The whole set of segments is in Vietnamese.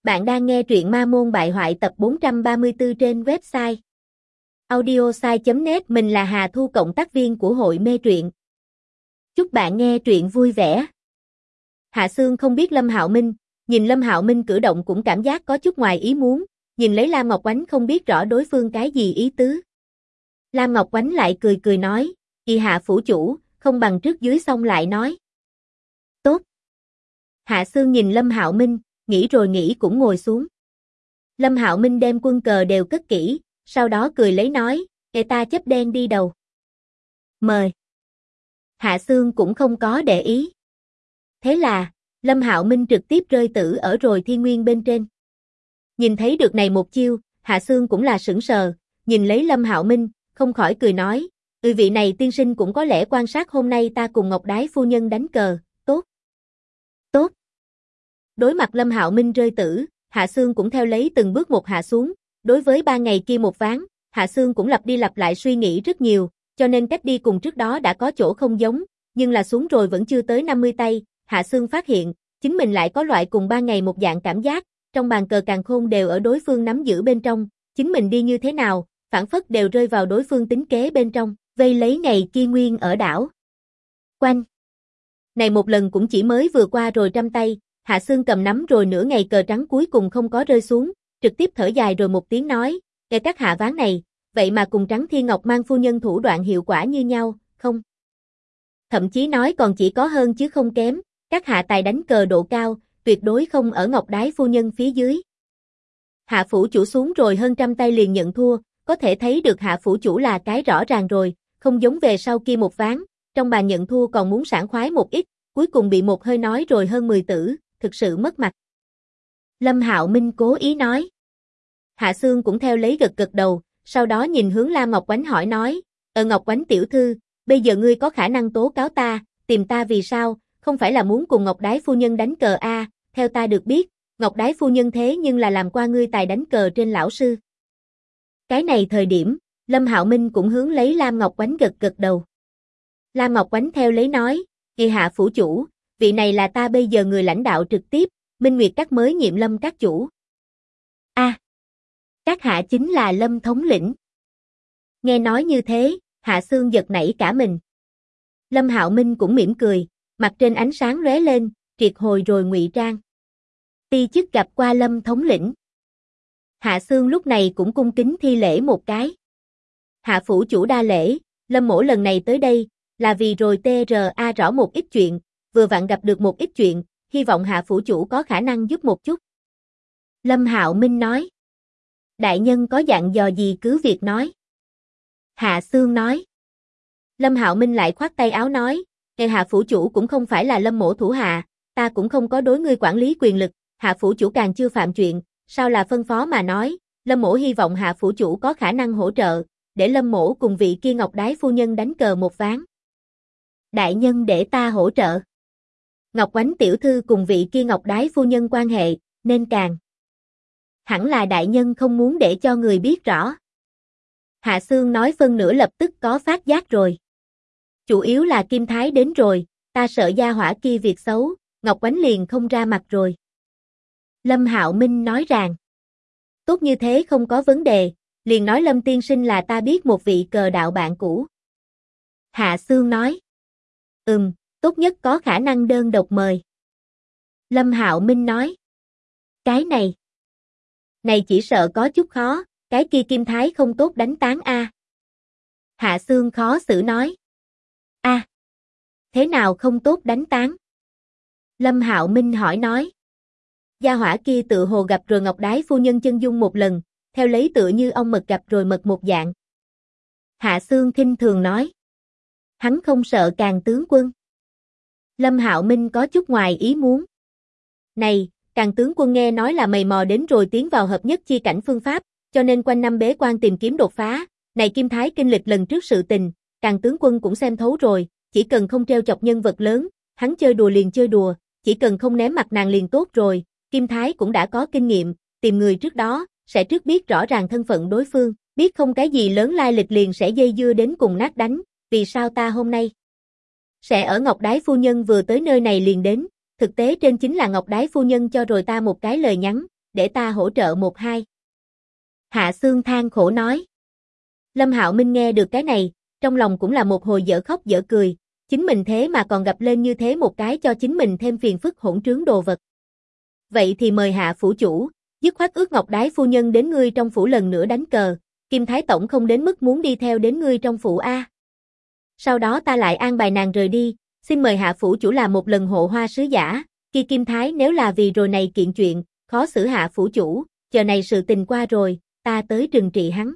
Bạn đang nghe truyện Ma Môn Bại Hoại tập 434 trên website audiosai.net. Mình là Hà Thu, cộng tác viên của hội mê truyện. Chúc bạn nghe truyện vui vẻ. Hạ Xương không biết Lâm Hạo Minh, nhìn Lâm Hạo Minh cử động cũng cảm giác có chút ngoài ý muốn, nhìn lấy Lam Ngọc Oánh không biết rõ đối phương cái gì ý tứ. Lam Ngọc Oánh lại cười cười nói, "Y Hạ phủ chủ, không bằng trước dưới xong lại nói." "Tốt." Hạ Xương nhìn Lâm Hạo Minh, nghĩ rồi nghĩ cũng ngồi xuống. Lâm Hạo Minh đem quân cờ đều cất kỹ, sau đó cười lấy nói, "Kệ ta chấp đen đi đầu." "Mời." Hạ Xương cũng không có để ý. Thế là, Lâm Hạo Minh trực tiếp rơi tử ở rồi Thiên Nguyên bên trên. Nhìn thấy được này một chiêu, Hạ Xương cũng là sững sờ, nhìn lấy Lâm Hạo Minh, không khỏi cười nói, vị này tiên sinh cũng có lẽ quan sát hôm nay ta cùng Ngọc Đái phu nhân đánh cờ, tốt." "Tốt." Đối mặt Lâm Hạo Minh rơi tử, Hạ Xương cũng theo lấy từng bước một hạ xuống, đối với 3 ngày kia một ván, Hạ Xương cũng lặp đi lặp lại suy nghĩ rất nhiều, cho nên cách đi cùng trước đó đã có chỗ không giống, nhưng là xuống rồi vẫn chưa tới 50 tay, Hạ Xương phát hiện, chính mình lại có loại cùng 3 ngày một dạng cảm giác, trong bàn cờ càn khôn đều ở đối phương nắm giữ bên trong, chính mình đi như thế nào, phản phất đều rơi vào đối phương tính kế bên trong, vây lấy ngày kia nguyên ở đảo. Quanh. Này một lần cũng chỉ mới vừa qua rồi trăm tay, Hạ Xương cầm nắm rồi nửa ngày cờ trắng cuối cùng không có rơi xuống, trực tiếp thở dài rồi một tiếng nói, "Kể các hạ ván này, vậy mà cùng Trắng Thiên Ngọc Mang phu nhân thủ đoạn hiệu quả như nhau, không? Thậm chí nói còn chỉ có hơn chứ không kém, các hạ tài đánh cờ độ cao, tuyệt đối không ở Ngọc Đái phu nhân phía dưới." Hạ phủ chủ xuống rồi hơn trăm tay liền nhận thua, có thể thấy được Hạ phủ chủ là cái rõ ràng rồi, không giống về sau kia một ván, trong bàn nhận thua còn muốn sảng khoái một ít, cuối cùng bị một hơi nói rồi hơn 10 tử, thực sự mất mặt. Lâm Hạo Minh cố ý nói. Hạ Xương cũng theo lấy gật gật đầu, sau đó nhìn hướng Lam Ngọc Oánh hỏi nói, Ngọc Oánh tiểu thư, bây giờ ngươi có khả năng tố cáo ta, tìm ta vì sao, không phải là muốn cùng Ngọc Đái phu nhân đánh cờ a? Theo ta được biết, Ngọc Đái phu nhân thế nhưng là làm qua ngươi tài đánh cờ trên lão sư." Cái này thời điểm, Lâm Hạo Minh cũng hướng lấy Lam Ngọc Oánh gật gật đầu. Lam Ngọc Oánh theo lấy nói, "Kỳ Hạ phủ chủ, vị này là ta bây giờ người lãnh đạo trực tiếp, Minh Nguyệt Các mới nhiệm Lâm các chủ." "A, các hạ chính là Lâm thống lĩnh." Nghe nói như thế, Hạ Xương giật nảy cả mình. Lâm Hạo Minh cũng mỉm cười, mặt trên ánh sáng lóe lên, triệt hồi rồi ngụy trang. "Ti chức gặp qua Lâm thống lĩnh." Hạ Xương lúc này cũng cung kính thi lễ một cái. "Hạ phủ chủ đa lễ, Lâm mỗ lần này tới đây, là vì rồi TRA rõ một ít chuyện, vừa vặn gặp được một ít chuyện, hy vọng Hạ phủ chủ có khả năng giúp một chút." Lâm Hạo Minh nói. "Đại nhân có dặn dò gì cứ việc nói." Hạ Xương nói. Lâm Hạo Minh lại khoát tay áo nói, "Nghe Hạ phủ chủ cũng không phải là Lâm mỗ thủ hạ, ta cũng không có đối ngươi quản lý quyền lực, Hạ phủ chủ càng chưa phạm chuyện, sao là phân phó mà nói, Lâm mỗ hy vọng Hạ phủ chủ có khả năng hỗ trợ, để Lâm mỗ cùng vị kia Ngọc Đái phu nhân đánh cờ một ván." "Đại nhân để ta hỗ trợ." Ngọc Oánh tiểu thư cùng vị kia Ngọc Đái phu nhân quan hệ, nên càng hẳn là đại nhân không muốn để cho người biết rõ. Hạ Xương nói phân nửa lập tức có phát giác rồi. "Chủ yếu là Kim Thái đến rồi, ta sợ gia hỏa kia việc xấu, Ngọc Oánh liền không ra mặt rồi." Lâm Hạo Minh nói rằng, "Tốt như thế không có vấn đề, liền nói Lâm tiên sinh là ta biết một vị cờ đạo bạn cũ." Hạ Xương nói, tốt nhất có khả năng đơn độc mời." Lâm Hạo Minh nói, "Cái này chỉ sợ có chút khó, cái kia Kim Thái không tốt đánh tán a." Hạ Xương khó xử nói, "A, thế nào không tốt đánh tán?" Lâm Hạo Minh hỏi nói, "Gia hỏa kia tự hồ gặp rồi Ngọc Đái phu nhân chân dung một lần, theo lấy tựa như ong mật gặp rồi mật một dạng." Hạ Xương khinh thường nói, "Hắn không sợ Càn tướng quân?" Lâm Hạo Minh có chút ngoài ý muốn. "Này, Càn tướng quân nghe nói là mày mò đến rồi tiến vào hợp nhất chi cảnh phương pháp, cho nên quanh năm bế quan tìm kiếm đột phá, này Kim Thái kinh lịch lần trước sự tình, Càn tướng quân cũng xem thấu rồi, chỉ cần không treo chọc nhân vật lớn, hắn chơi đùa liền chơi đùa, chỉ cần không ném mặt nàng liền tốt rồi, Kim Thái cũng đã có kinh nghiệm, tìm người trước đó, sẽ trước biết rõ ràng thân phận đối phương, biết không cái gì lớn lai lịch liền sẽ dây dưa đến cùng nát đánh, vì sao ta hôm nay sẽ ở Ngọc Đái phu nhân vừa tới nơi này liền đến, thực tế trên chính là Ngọc Đái phu nhân cho rồi ta một cái lời nhắn, để ta hỗ trợ một hai. Hạ Xương than khổ nói. Lâm Hạo Minh nghe được cái này, trong lòng cũng là một hồi dở khóc dở cười, chính mình thế mà còn gặp lên như thế một cái cho chính mình thêm phiền phức hỗn trướng đồ vật. Vậy thì mời Hạ phủ chủ, dứt khoát ước Ngọc Đái phu nhân đến ngươi trong phủ lần nữa đánh cờ, Kim Thái Tổng không đến mức muốn đi theo đến ngươi trong phủ a. Sau đó ta lại an bài nàng rời đi, xin mời Hạ phủ chủ làm một lần hộ hoa sứ giả, kia Kim Thái nếu là vì rồi này kiện chuyện, khó xử Hạ phủ chủ, chờ này sự tình qua rồi, ta tới trừng trị hắn.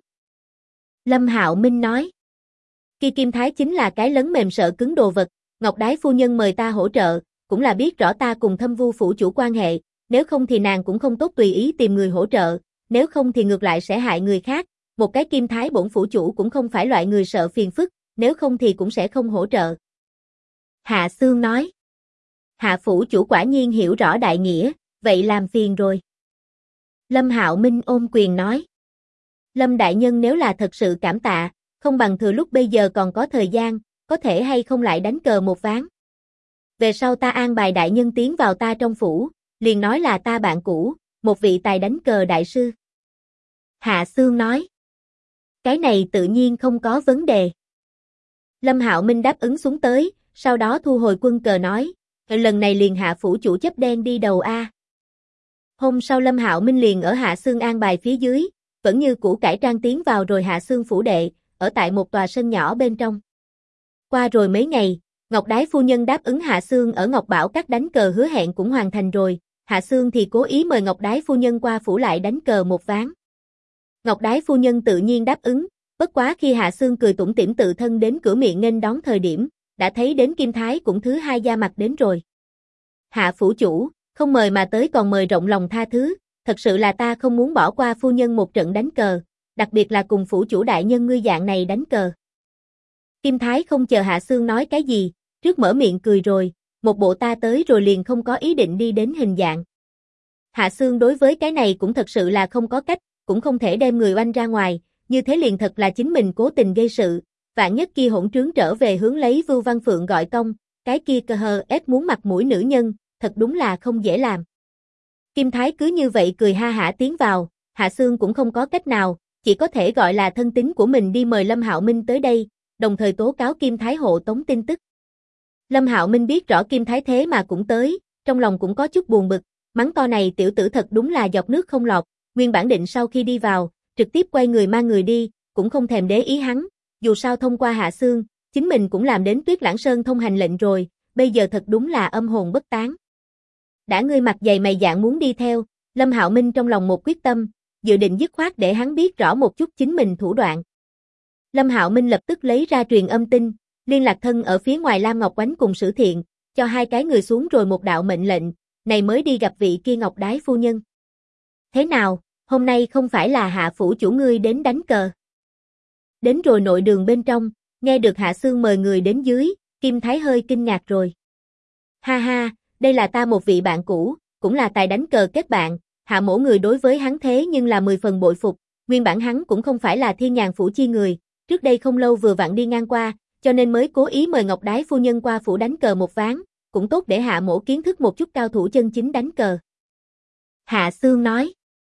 Lâm Hạo Minh nói. Kia Kim Thái chính là cái lấn mềm sợ cứng đồ vật, Ngọc Đái phu nhân mời ta hỗ trợ, cũng là biết rõ ta cùng Thâm Vu phủ chủ quan hệ, nếu không thì nàng cũng không tốt tùy ý tìm người hỗ trợ, nếu không thì ngược lại sẽ hại người khác, một cái Kim Thái bổn phủ chủ cũng không phải loại người sợ phiền phức, nếu không thì cũng sẽ không hỗ trợ. Hạ Xương nói. Hạ phủ chủ quả nhiên hiểu rõ đại nghĩa, vậy làm phiền rồi. Lâm Hạo Minh ôm quyền nói. Lâm đại nhân nếu là thật sự cảm tạ, không bằng thừa lúc bây giờ còn có thời gian, có thể hay không lại đánh cờ một ván. Về sau ta an bài đại nhân tiến vào ta trong phủ, liền nói là ta bạn cũ, một vị tài đánh cờ đại sư. Hạ Xương nói. Cái này tự nhiên không có vấn đề. Lâm Hạo Minh đáp ứng xuống tới, sau đó thu hồi quân cờ nói, lần này liền Hạ phủ chủ chấp đen đi đầu a. Hôm sau Lâm Hạo Minh liền ở Hạ Xương an bài phía dưới, vẫn như cũ cải trang tiến vào rồi Hạ Xương phủ đệ, ở tại một tòa sân nhỏ bên trong. Qua rồi mấy ngày, Ngọc Đái phu nhân đáp ứng Hạ Xương ở Ngọc Bảo các đánh cờ hứa hẹn cũng hoàn thành rồi, Hạ Xương thì cố ý mời Ngọc Đái phu nhân qua phủ lại đánh cờ một ván. Ngọc Đái phu nhân tự nhiên đáp ứng, bất quá khi Hạ Xương cười tủm tỉm tự thân đến cửa miệng nghênh đón thời điểm, đã thấy đến Kim Thái cũng thứ hai da mặt đến rồi. Hạ phủ chủ, không mời mà tới còn mời rộng lòng tha thứ, thật sự là ta không muốn bỏ qua phu nhân một trận đánh cờ, đặc biệt là cùng phủ chủ đại nhân ngươi dạng này đánh cờ. Kim Thái không chờ Hạ Xương nói cái gì, trước mở miệng cười rồi, một bộ ta tới rồi liền không có ý định đi đến hình dạng. Hạ Xương đối với cái này cũng thật sự là không có cách, cũng không thể đem người oanh ra ngoài, như thế liền thật là chính mình cố tình gây sự, vạn nhất kia hỗn trướng trở về hướng lấy Vưu Văn Phượng gọi công, cái kia cơ hờ ép muốn mặt mũi nữ nhân, thật đúng là không dễ làm. Kim Thái cứ như vậy cười ha hả tiến vào, Hạ Xương cũng không có cách nào, chỉ có thể gọi là thân tín của mình đi mời Lâm Hạo Minh tới đây, đồng thời tố cáo Kim Thái hộ tống tin tức. Lâm Hạo Minh biết rõ Kim Thái thế mà cũng tới, trong lòng cũng có chút buồn bực, mắng to này tiểu tử thật đúng là giọt nước không lọt, nguyên bản định sau khi đi vào, trực tiếp quay người mang người đi, cũng không thèm để ý hắn, dù sao thông qua Hạ Xương, chính mình cũng làm đến Tuyết Lãng Sơn thông hành lệnh rồi, bây giờ thật đúng là âm hồn bất tán. Đã ngươi mặt dày mày dạn muốn đi theo, Lâm Hạo Minh trong lòng một quyết tâm, dự định dứt khoát để hắn biết rõ một chút chính mình thủ đoạn. Lâm Hạo Minh lập tức lấy ra truyền âm tin, liên lạc thân ở phía ngoài Lam Ngọc Oánh cùng Sử Thiện, cho hai cái người xuống rồi một đạo mệnh lệnh, này mới đi gặp vị kia Ngọc Đái phu nhân. Thế nào, hôm nay không phải là Hạ phủ chủ ngươi đến đánh cờ? Đến rồi nội đường bên trong, nghe được Hạ Xương mời người đến dưới, Kim Thái hơi kinh ngạc rồi. Ha ha, đây là ta một vị bạn cũ, cũng là tài đánh cờ kết bạn, Hạ mỗ người đối với hắn thế nhưng là 10 phần bội phục, nguyên bản hắn cũng không phải là Thiên Nhàn phủ chi người, trước đây không lâu vừa vặn đi ngang qua, cho nên mới cố ý mời Ngọc Đái phu nhân qua phủ đánh cờ một ván, cũng tốt để Hạ mỗ kiến thức một chút cao thủ chân chính đánh cờ. Hạ Xương nói.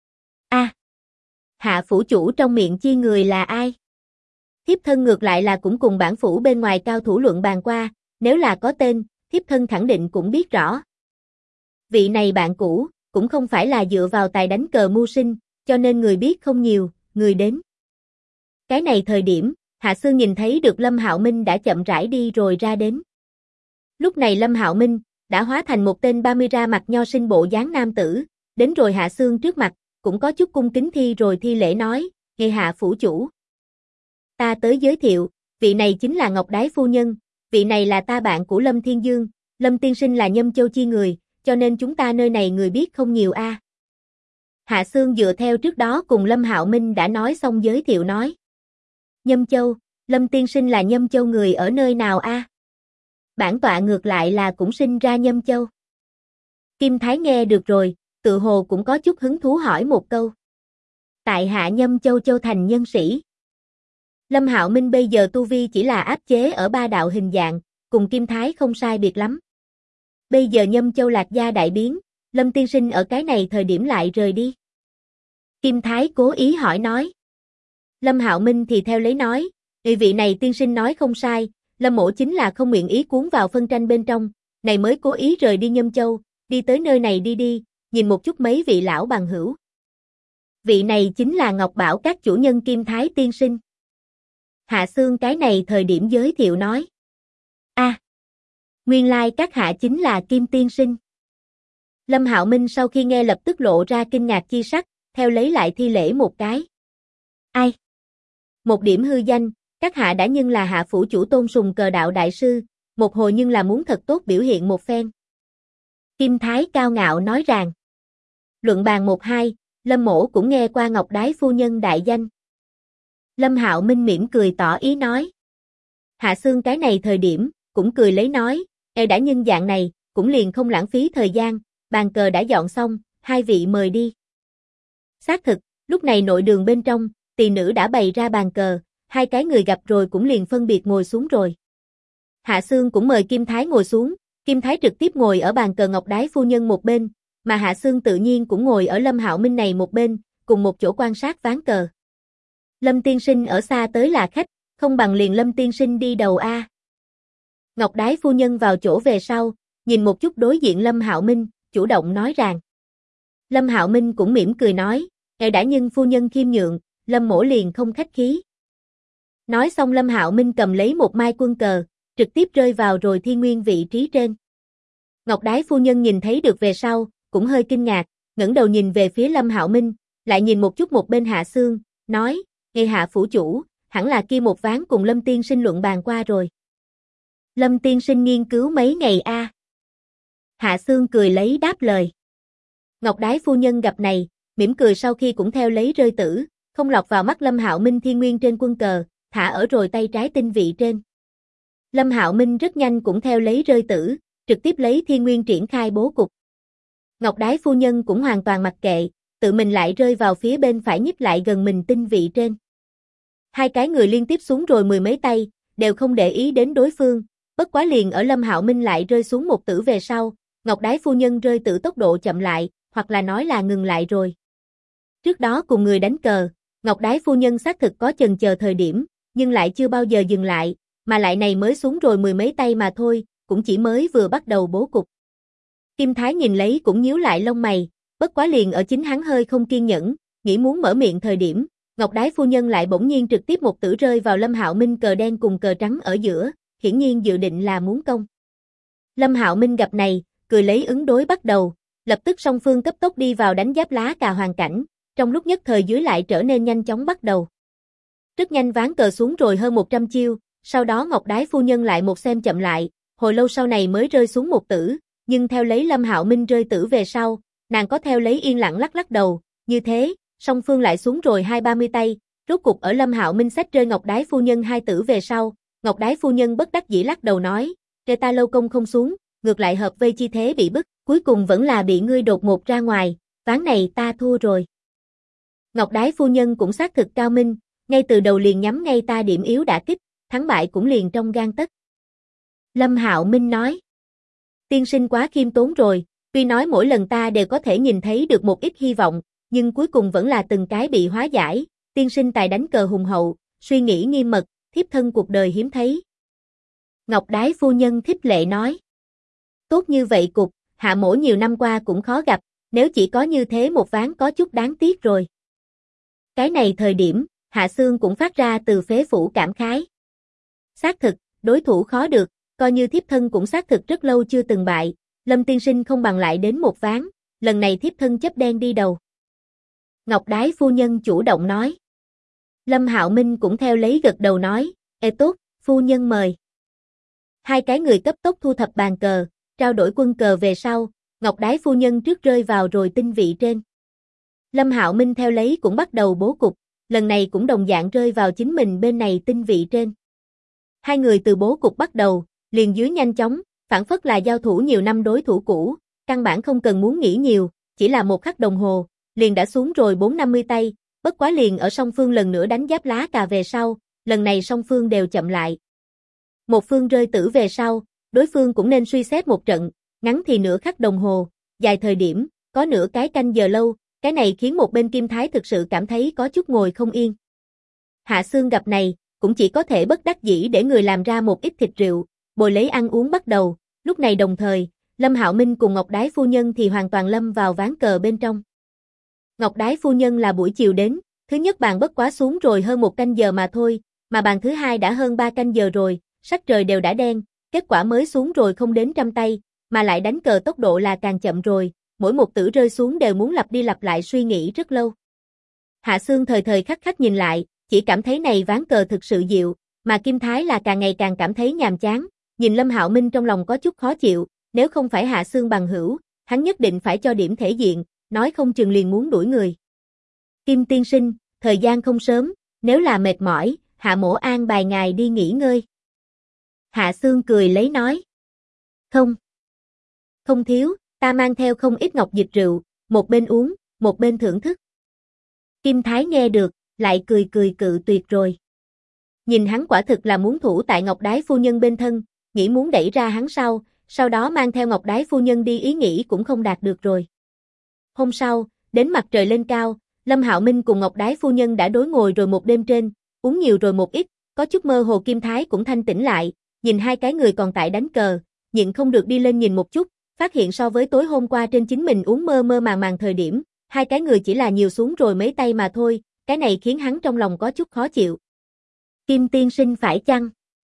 Hạ phủ chủ trong miệng chi người là ai? Thiếp thân ngược lại là cũng cùng bản phủ bên ngoài cao thủ luận bàn qua, nếu là có tên, thiếp thân khẳng định cũng biết rõ. Vị này bạn cũ, cũng không phải là dựa vào tài đánh cờ mưu sinh, cho nên người biết không nhiều, người đến. Cái này thời điểm, Hạ Xương nhìn thấy được Lâm Hạo Minh đã chậm rãi đi rồi ra đến. Lúc này Lâm Hạo Minh đã hóa thành một tên 30 ra mặt nho sinh bộ dáng nam tử, đến rồi Hạ Xương trước mặt, cũng có chút cung kính thi rồi thi lễ nói, nghe Hạ phủ chủ. Ta tới giới thiệu, vị này chính là Ngọc Đái phu nhân, vị này là ta bạn của Lâm Thiên Dương, Lâm tiên sinh là Nhâm Châu chi người, cho nên chúng ta nơi này người biết không nhiều a. Hạ Xương dựa theo trước đó cùng Lâm Hạo Minh đã nói xong giới thiệu nói. Nhâm Châu, Lâm tiên sinh là Nhâm Châu người ở nơi nào a? Bản tọa ngược lại là cũng sinh ra Nhâm Châu. Kim Thái nghe được rồi, tự hồ cũng có chút hứng thú hỏi một câu. Tại hạ Nhâm Châu Châu thành nhân sĩ. Lâm Hạo Minh bây giờ tu vi chỉ là áp chế ở 3 đạo hình dạng, cùng Kim Thái không sai biệt lắm. Bây giờ Nhâm Châu Lạc gia đại biến, Lâm tiên sinh ở cái này thời điểm lại rời đi. Kim Thái cố ý hỏi nói. Lâm Hạo Minh thì theo lấy nói, vị này tiên sinh nói không sai, Lâm mỗ chính là không nguyện ý cuốn vào phân tranh bên trong, này mới cố ý rời đi Nhâm Châu, đi tới nơi này đi, nhìn một chút mấy vị lão bằng hữu. Vị này chính là Ngọc Bảo các chủ nhân Kim Thái tiên sinh. Hạ Xương cái này thời điểm giới thiệu nói. Nguyên lai các hạ chính là Kim tiên sinh. Lâm Hạo Minh sau khi nghe lập tức lộ ra kinh ngạc chi sắc, theo lấy lại thi lễ một cái. Ai? Một điểm hư danh, các hạ đã nhưng là hạ phủ chủ tôn sùng cờ đạo đại sư, một hồi nhưng là muốn thật tốt biểu hiện một phen. Kim Thái cao ngạo nói rằng. Luận bàn 1-2, Lâm mỗ cũng nghe qua Ngọc Đái phu nhân đại danh. Lâm Hạo Minh mỉm cười tỏ ý nói. Hạ Xương cái này thời điểm, cũng cười lấy nói, đã nhưng dạng này, cũng liền không lãng phí thời gian, bàn cờ đã dọn xong, hai vị mời đi. Xác thực, lúc này nội đường bên trong, tỳ nữ đã bày ra bàn cờ, hai cái người gặp rồi cũng liền phân biệt ngồi xuống rồi. Hạ Xương cũng mời Kim Thái ngồi xuống, Kim Thái trực tiếp ngồi ở bàn cờ Ngọc Đái phu nhân một bên, mà Hạ Xương tự nhiên cũng ngồi ở Lâm Hạo Minh này một bên, cùng một chỗ quan sát ván cờ. Lâm tiên sinh ở xa tới là khách, không bằng liền Lâm tiên sinh đi đầu a. Ngọc Đái phu nhân vào chỗ về sau, nhìn một chút đối diện Lâm Hạo Minh, chủ động nói rằng. Lâm Hạo Minh cũng mỉm cười nói, đã nhưng phu nhân khiêm nhượng, Lâm mỗ liền không khách khí. Nói xong Lâm Hạo Minh cầm lấy một mai quân cờ, trực tiếp rơi vào rồi thiên nguyên vị trí trên. Ngọc Đái phu nhân nhìn thấy được về sau, cũng hơi kinh ngạc, ngẩng đầu nhìn về phía Lâm Hạo Minh, lại nhìn một chút một bên Hạ Xương, nói, nghe Hạ phủ chủ, hẳn là kia một ván cùng Lâm tiên sinh luận bàn qua rồi. Lâm tiên sinh nghiên cứu mấy ngày a? Hạ Xương cười lấy đáp lời. Ngọc Đái phu nhân gặp này, mỉm cười sau khi cũng theo lấy rơi tử, không lọt vào mắt Lâm Hạo Minh thiên nguyên trên quân cờ, thả ở rồi tay trái tinh vị trên. Lâm Hạo Minh rất nhanh cũng theo lấy rơi tử, trực tiếp lấy thiên nguyên triển khai bố cục. Ngọc Đái phu nhân cũng hoàn toàn mặc kệ, tự mình lại rơi vào phía bên phải nhích lại gần mình tinh vị trên. Hai cái người liên tiếp xuống rồi mười mấy tay, đều không để ý đến đối phương, bất quá liền ở Lâm Hạo Minh lại rơi xuống một tử về sau, Ngọc Đái phu nhân rơi tử tốc độ chậm lại, hoặc là nói là ngừng lại rồi. Trước đó cùng người đánh cờ, Ngọc Đái phu nhân xác thực có chần chờ thời điểm, nhưng lại chưa bao giờ dừng lại, mà lại này mới xuống rồi mười mấy tay mà thôi, cũng chỉ mới vừa bắt đầu bố cục. Kim Thái nhìn lấy cũng nhíu lại lông mày, bất quá liền ở chính hắn hơi không kiên nhẫn, nghĩ muốn mở miệng thời điểm, Ngọc Đái phu nhân lại bỗng nhiên trực tiếp một tử rơi vào Lâm Hạo Minh cờ đen cùng cờ trắng ở giữa, hiển nhiên dự định là muốn công. Lâm Hạo Minh gặp này, cười lấy ứng đối bắt đầu, lập tức song phương cấp tốc đi vào đánh giáp lá cà hoàn cảnh, trong lúc nhất thời dưới lại trở nên nhanh chóng bắt đầu. Rất nhanh ván cờ xuống rồi hơn 100 chiêu, sau đó Ngọc Đái phu nhân lại một xem chậm lại, hồi lâu sau này mới rơi xuống một tử, nhưng theo lấy Lâm Hạo Minh rơi tử về sau, nàng có theo lấy yên lặng lắc lắc đầu, như thế, song phương lại xuống rồi 20-30 tay, rốt cục ở Lâm Hạo Minh xách rơi Ngọc Đái phu nhân hai tử về sau, Ngọc Đái phu nhân bất đắc dĩ lắc đầu nói, "Rê ta lâu công không xuống, ngược lại hợp vây chi thế bị bức, cuối cùng vẫn là bị ngươi đột ngột ra ngoài, ván này ta thua rồi." Ngọc Đái phu nhân cũng xác thực cao minh, ngay từ đầu liền nhắm ngay ta điểm yếu đả kích, thắng bại cũng liền trong gang tấc. Lâm Hạo Minh nói, tiên sinh quá khiêm tốn rồi, tuy nói mỗi lần ta đều có thể nhìn thấy được một ít hy vọng, nhưng cuối cùng vẫn là từng cái bị hóa giải, tiên sinh tài đánh cờ hùng hậu, suy nghĩ nghiêm mật, thiếp thân cuộc đời hiếm thấy. Ngọc Đái phu nhân thiếp lệ nói, tốt như vậy cục, hạ mỗ nhiều năm qua cũng khó gặp, nếu chỉ có như thế một ván có chút đáng tiếc rồi. Cái này thời điểm, Hạ Xương cũng phát ra từ phế phủ cảm khái. Xác thực, đối thủ khó được, coi như thiếp thân cũng xác thực rất lâu chưa từng bại, Lâm tiên sinh không bằng lại đến một ván, lần này thiếp thân chấp đen đi đầu. Ngọc Đái phu nhân chủ động nói. Lâm Hạo Minh cũng theo lấy gật đầu nói, tốt, phu nhân mời. Hai cái người cấp tốc thu thập bàn cờ, trao đổi quân cờ về sau, Ngọc Đái phu nhân trước rơi vào rồi tinh vị trên. Lâm Hạo Minh theo lấy cũng bắt đầu bố cục, lần này cũng đồng dạng rơi vào chính mình bên này tinh vị trên. Hai người từ bố cục bắt đầu, liền dưới nhanh chóng, phản phất là giao thủ nhiều năm đối thủ cũ, căn bản không cần muốn nghĩ nhiều, chỉ là một khắc đồng hồ, liền đã xuống rồi 4-50 tay, bất quá liền ở song phương lần nữa đánh giáp lá cà về sau, lần này song phương đều chậm lại. Một phương rơi tử về sau, đối phương cũng nên suy xét một trận, ngắn thì nửa khắc đồng hồ, dài thời điểm, có nửa cái canh giờ lâu, cái này khiến một bên Kim Thái thực sự cảm thấy có chút ngồi không yên. Hạ Xương gặp này, cũng chỉ có thể bất đắc dĩ để người làm ra một ít thịt rượu, bồi lấy ăn uống bắt đầu, lúc này đồng thời, Lâm Hạo Minh cùng Ngọc Đái phu nhân thì hoàn toàn lâm vào ván cờ bên trong. Ngọc Đái phu nhân là buổi chiều đến, thứ nhất bàn bất quá xuống rồi hơn 1 canh giờ mà thôi, mà bàn thứ hai đã hơn 3 canh giờ rồi, sắc trời đều đã đen, kết quả mới xuống rồi không đến trăm tay, mà lại đánh cờ tốc độ là càng chậm rồi, mỗi một tử rơi xuống đều muốn lặp đi lặp lại suy nghĩ rất lâu. Hạ Xương thời thời khắc khắc nhìn lại, chỉ cảm thấy này ván cờ thực sự dịu, mà Kim Thái là càng ngày càng cảm thấy nhàm chán, nhìn Lâm Hạo Minh trong lòng có chút khó chịu, nếu không phải Hạ Xương bằng hữu, hắn nhất định phải cho điểm thể diện, nói không chừng liền muốn đuổi người. Kim tiên sinh, thời gian không sớm, nếu là mệt mỏi, Hạ mỗ an bài ngài đi nghỉ ngơi. Hạ Xương cười lấy nói. Không thiếu, ta mang theo không ít ngọc dịch rượu, một bên uống, một bên thưởng thức. Kim Thái nghe được, lại cười cự tuyệt rồi. Nhìn hắn quả thực là muốn thủ tại Ngọc Đái phu nhân bên thân, nghĩ muốn đẩy ra hắn sau đó mang theo Ngọc Đái phu nhân đi ý nghĩ cũng không đạt được rồi. Hôm sau, đến mặt trời lên cao, Lâm Hạo Minh cùng Ngọc Đái phu nhân đã đối ngồi rồi một đêm trên, uống nhiều rồi một ít, có chút mơ hồ. Kim Thái cũng thanh tỉnh lại, nhìn hai cái người còn tại đánh cờ, nhịn không được đi lên nhìn một chút, phát hiện so với tối hôm qua trên chính mình uống mơ màng thời điểm, hai cái người chỉ là nhiều xuống rồi mấy tay mà thôi, cái này khiến hắn trong lòng có chút khó chịu. Kim tiên sinh phải chăng?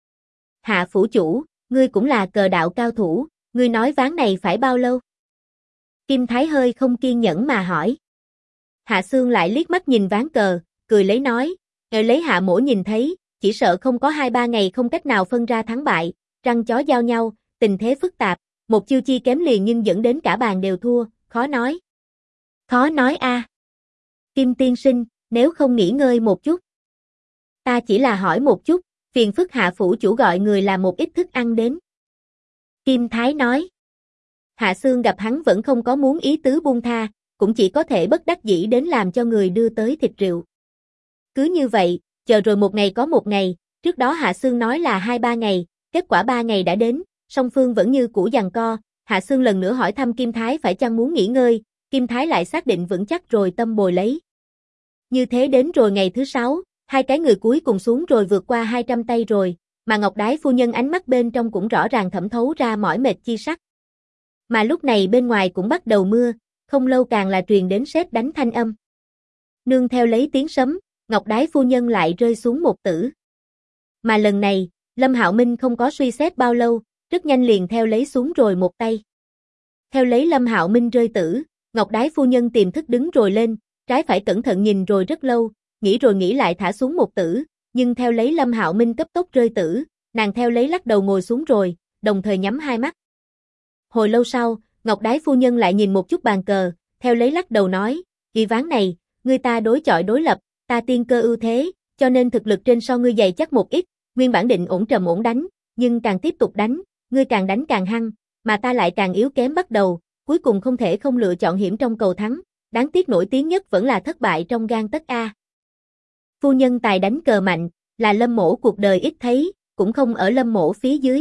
Hạ phủ chủ, ngươi cũng là cờ đạo cao thủ, ngươi nói ván này phải bao lâu? Kim Thái hơi không kiên nhẫn mà hỏi. Hạ Xương lại liếc mắt nhìn ván cờ, cười lấy nói, lấy Hạ mỗ nhìn thấy, chỉ sợ không có 2-3 ngày không cách nào phân ra thắng bại, răng chó giao nhau, tình thế phức tạp, một chiêu chi kém liền nhưng dẫn đến cả bàn đều thua, khó nói. Khó nói a. Kim tiên sinh, nếu không nghỉ ngơi một chút. Ta chỉ là hỏi một chút, phiền phức Hạ phủ chủ gọi người làm một ít thức ăn đến. Kim Thái nói. Hạ Xương gặp hắn vẫn không có muốn ý tứ buông tha, cũng chỉ có thể bất đắc dĩ đến làm cho người đưa tới thịt rượu. Cứ như vậy, chờ rồi một ngày có một ngày, trước đó Hạ Xương nói là 2-3 ngày, kết quả 3 ngày đã đến, song phương vẫn như cũ giằng co, Hạ Xương lần nữa hỏi thăm Kim Thái phải chăng muốn nghỉ ngơi, Kim Thái lại xác định vững chắc rồi tâm bồi lấy. Như thế đến rồi ngày thứ 6, hai cái người cuối cùng xuống rồi vượt qua 200 tay rồi, mà Ngọc Đái phu nhân ánh mắt bên trong cũng rõ ràng thẩm thấu ra mỏi mệt chi sắc. Mà lúc này bên ngoài cũng bắt đầu mưa, không lâu càng là truyền đến sét đánh thanh âm. Nương theo lấy tiếng sấm, Ngọc Đái phu nhân lại rơi xuống một tử. Mà lần này, Lâm Hạo Minh không có suy xét bao lâu, rất nhanh liền theo lấy xuống rồi một tay. Theo lấy Lâm Hạo Minh rơi tử, Ngọc Đái phu nhân tiềm thức đứng rồi lên, trái phải cẩn thận nhìn rồi rất lâu, nghĩ rồi nghĩ lại thả xuống một tử, nhưng theo lấy Lâm Hạo Minh cấp tốc rơi tử, nàng theo lấy lắc đầu ngồi xuống rồi, đồng thời nhắm hai mắt. Hồi lâu sau, Ngọc Đái phu nhân lại nhìn một chút bàn cờ, theo lấy lắc đầu nói, "Vì ván này, ngươi ta đối chọi đối lập, ta tiên cơ ưu thế, cho nên thực lực trên so ngươi dày chắc một ít, nguyên bản định ổn trầm ổn đánh, nhưng càng tiếp tục đánh, ngươi càng đánh càng hăng, mà ta lại càng yếu kém bắt đầu, cuối cùng không thể không lựa chọn hiểm trong cầu thắng, đáng tiếc nổi tiếng nhất vẫn là thất bại trong gang tấc a." Phu nhân tài đánh cờ mạnh, là Lâm mỗ cuộc đời ít thấy, cũng không ở Lâm mỗ phía dưới.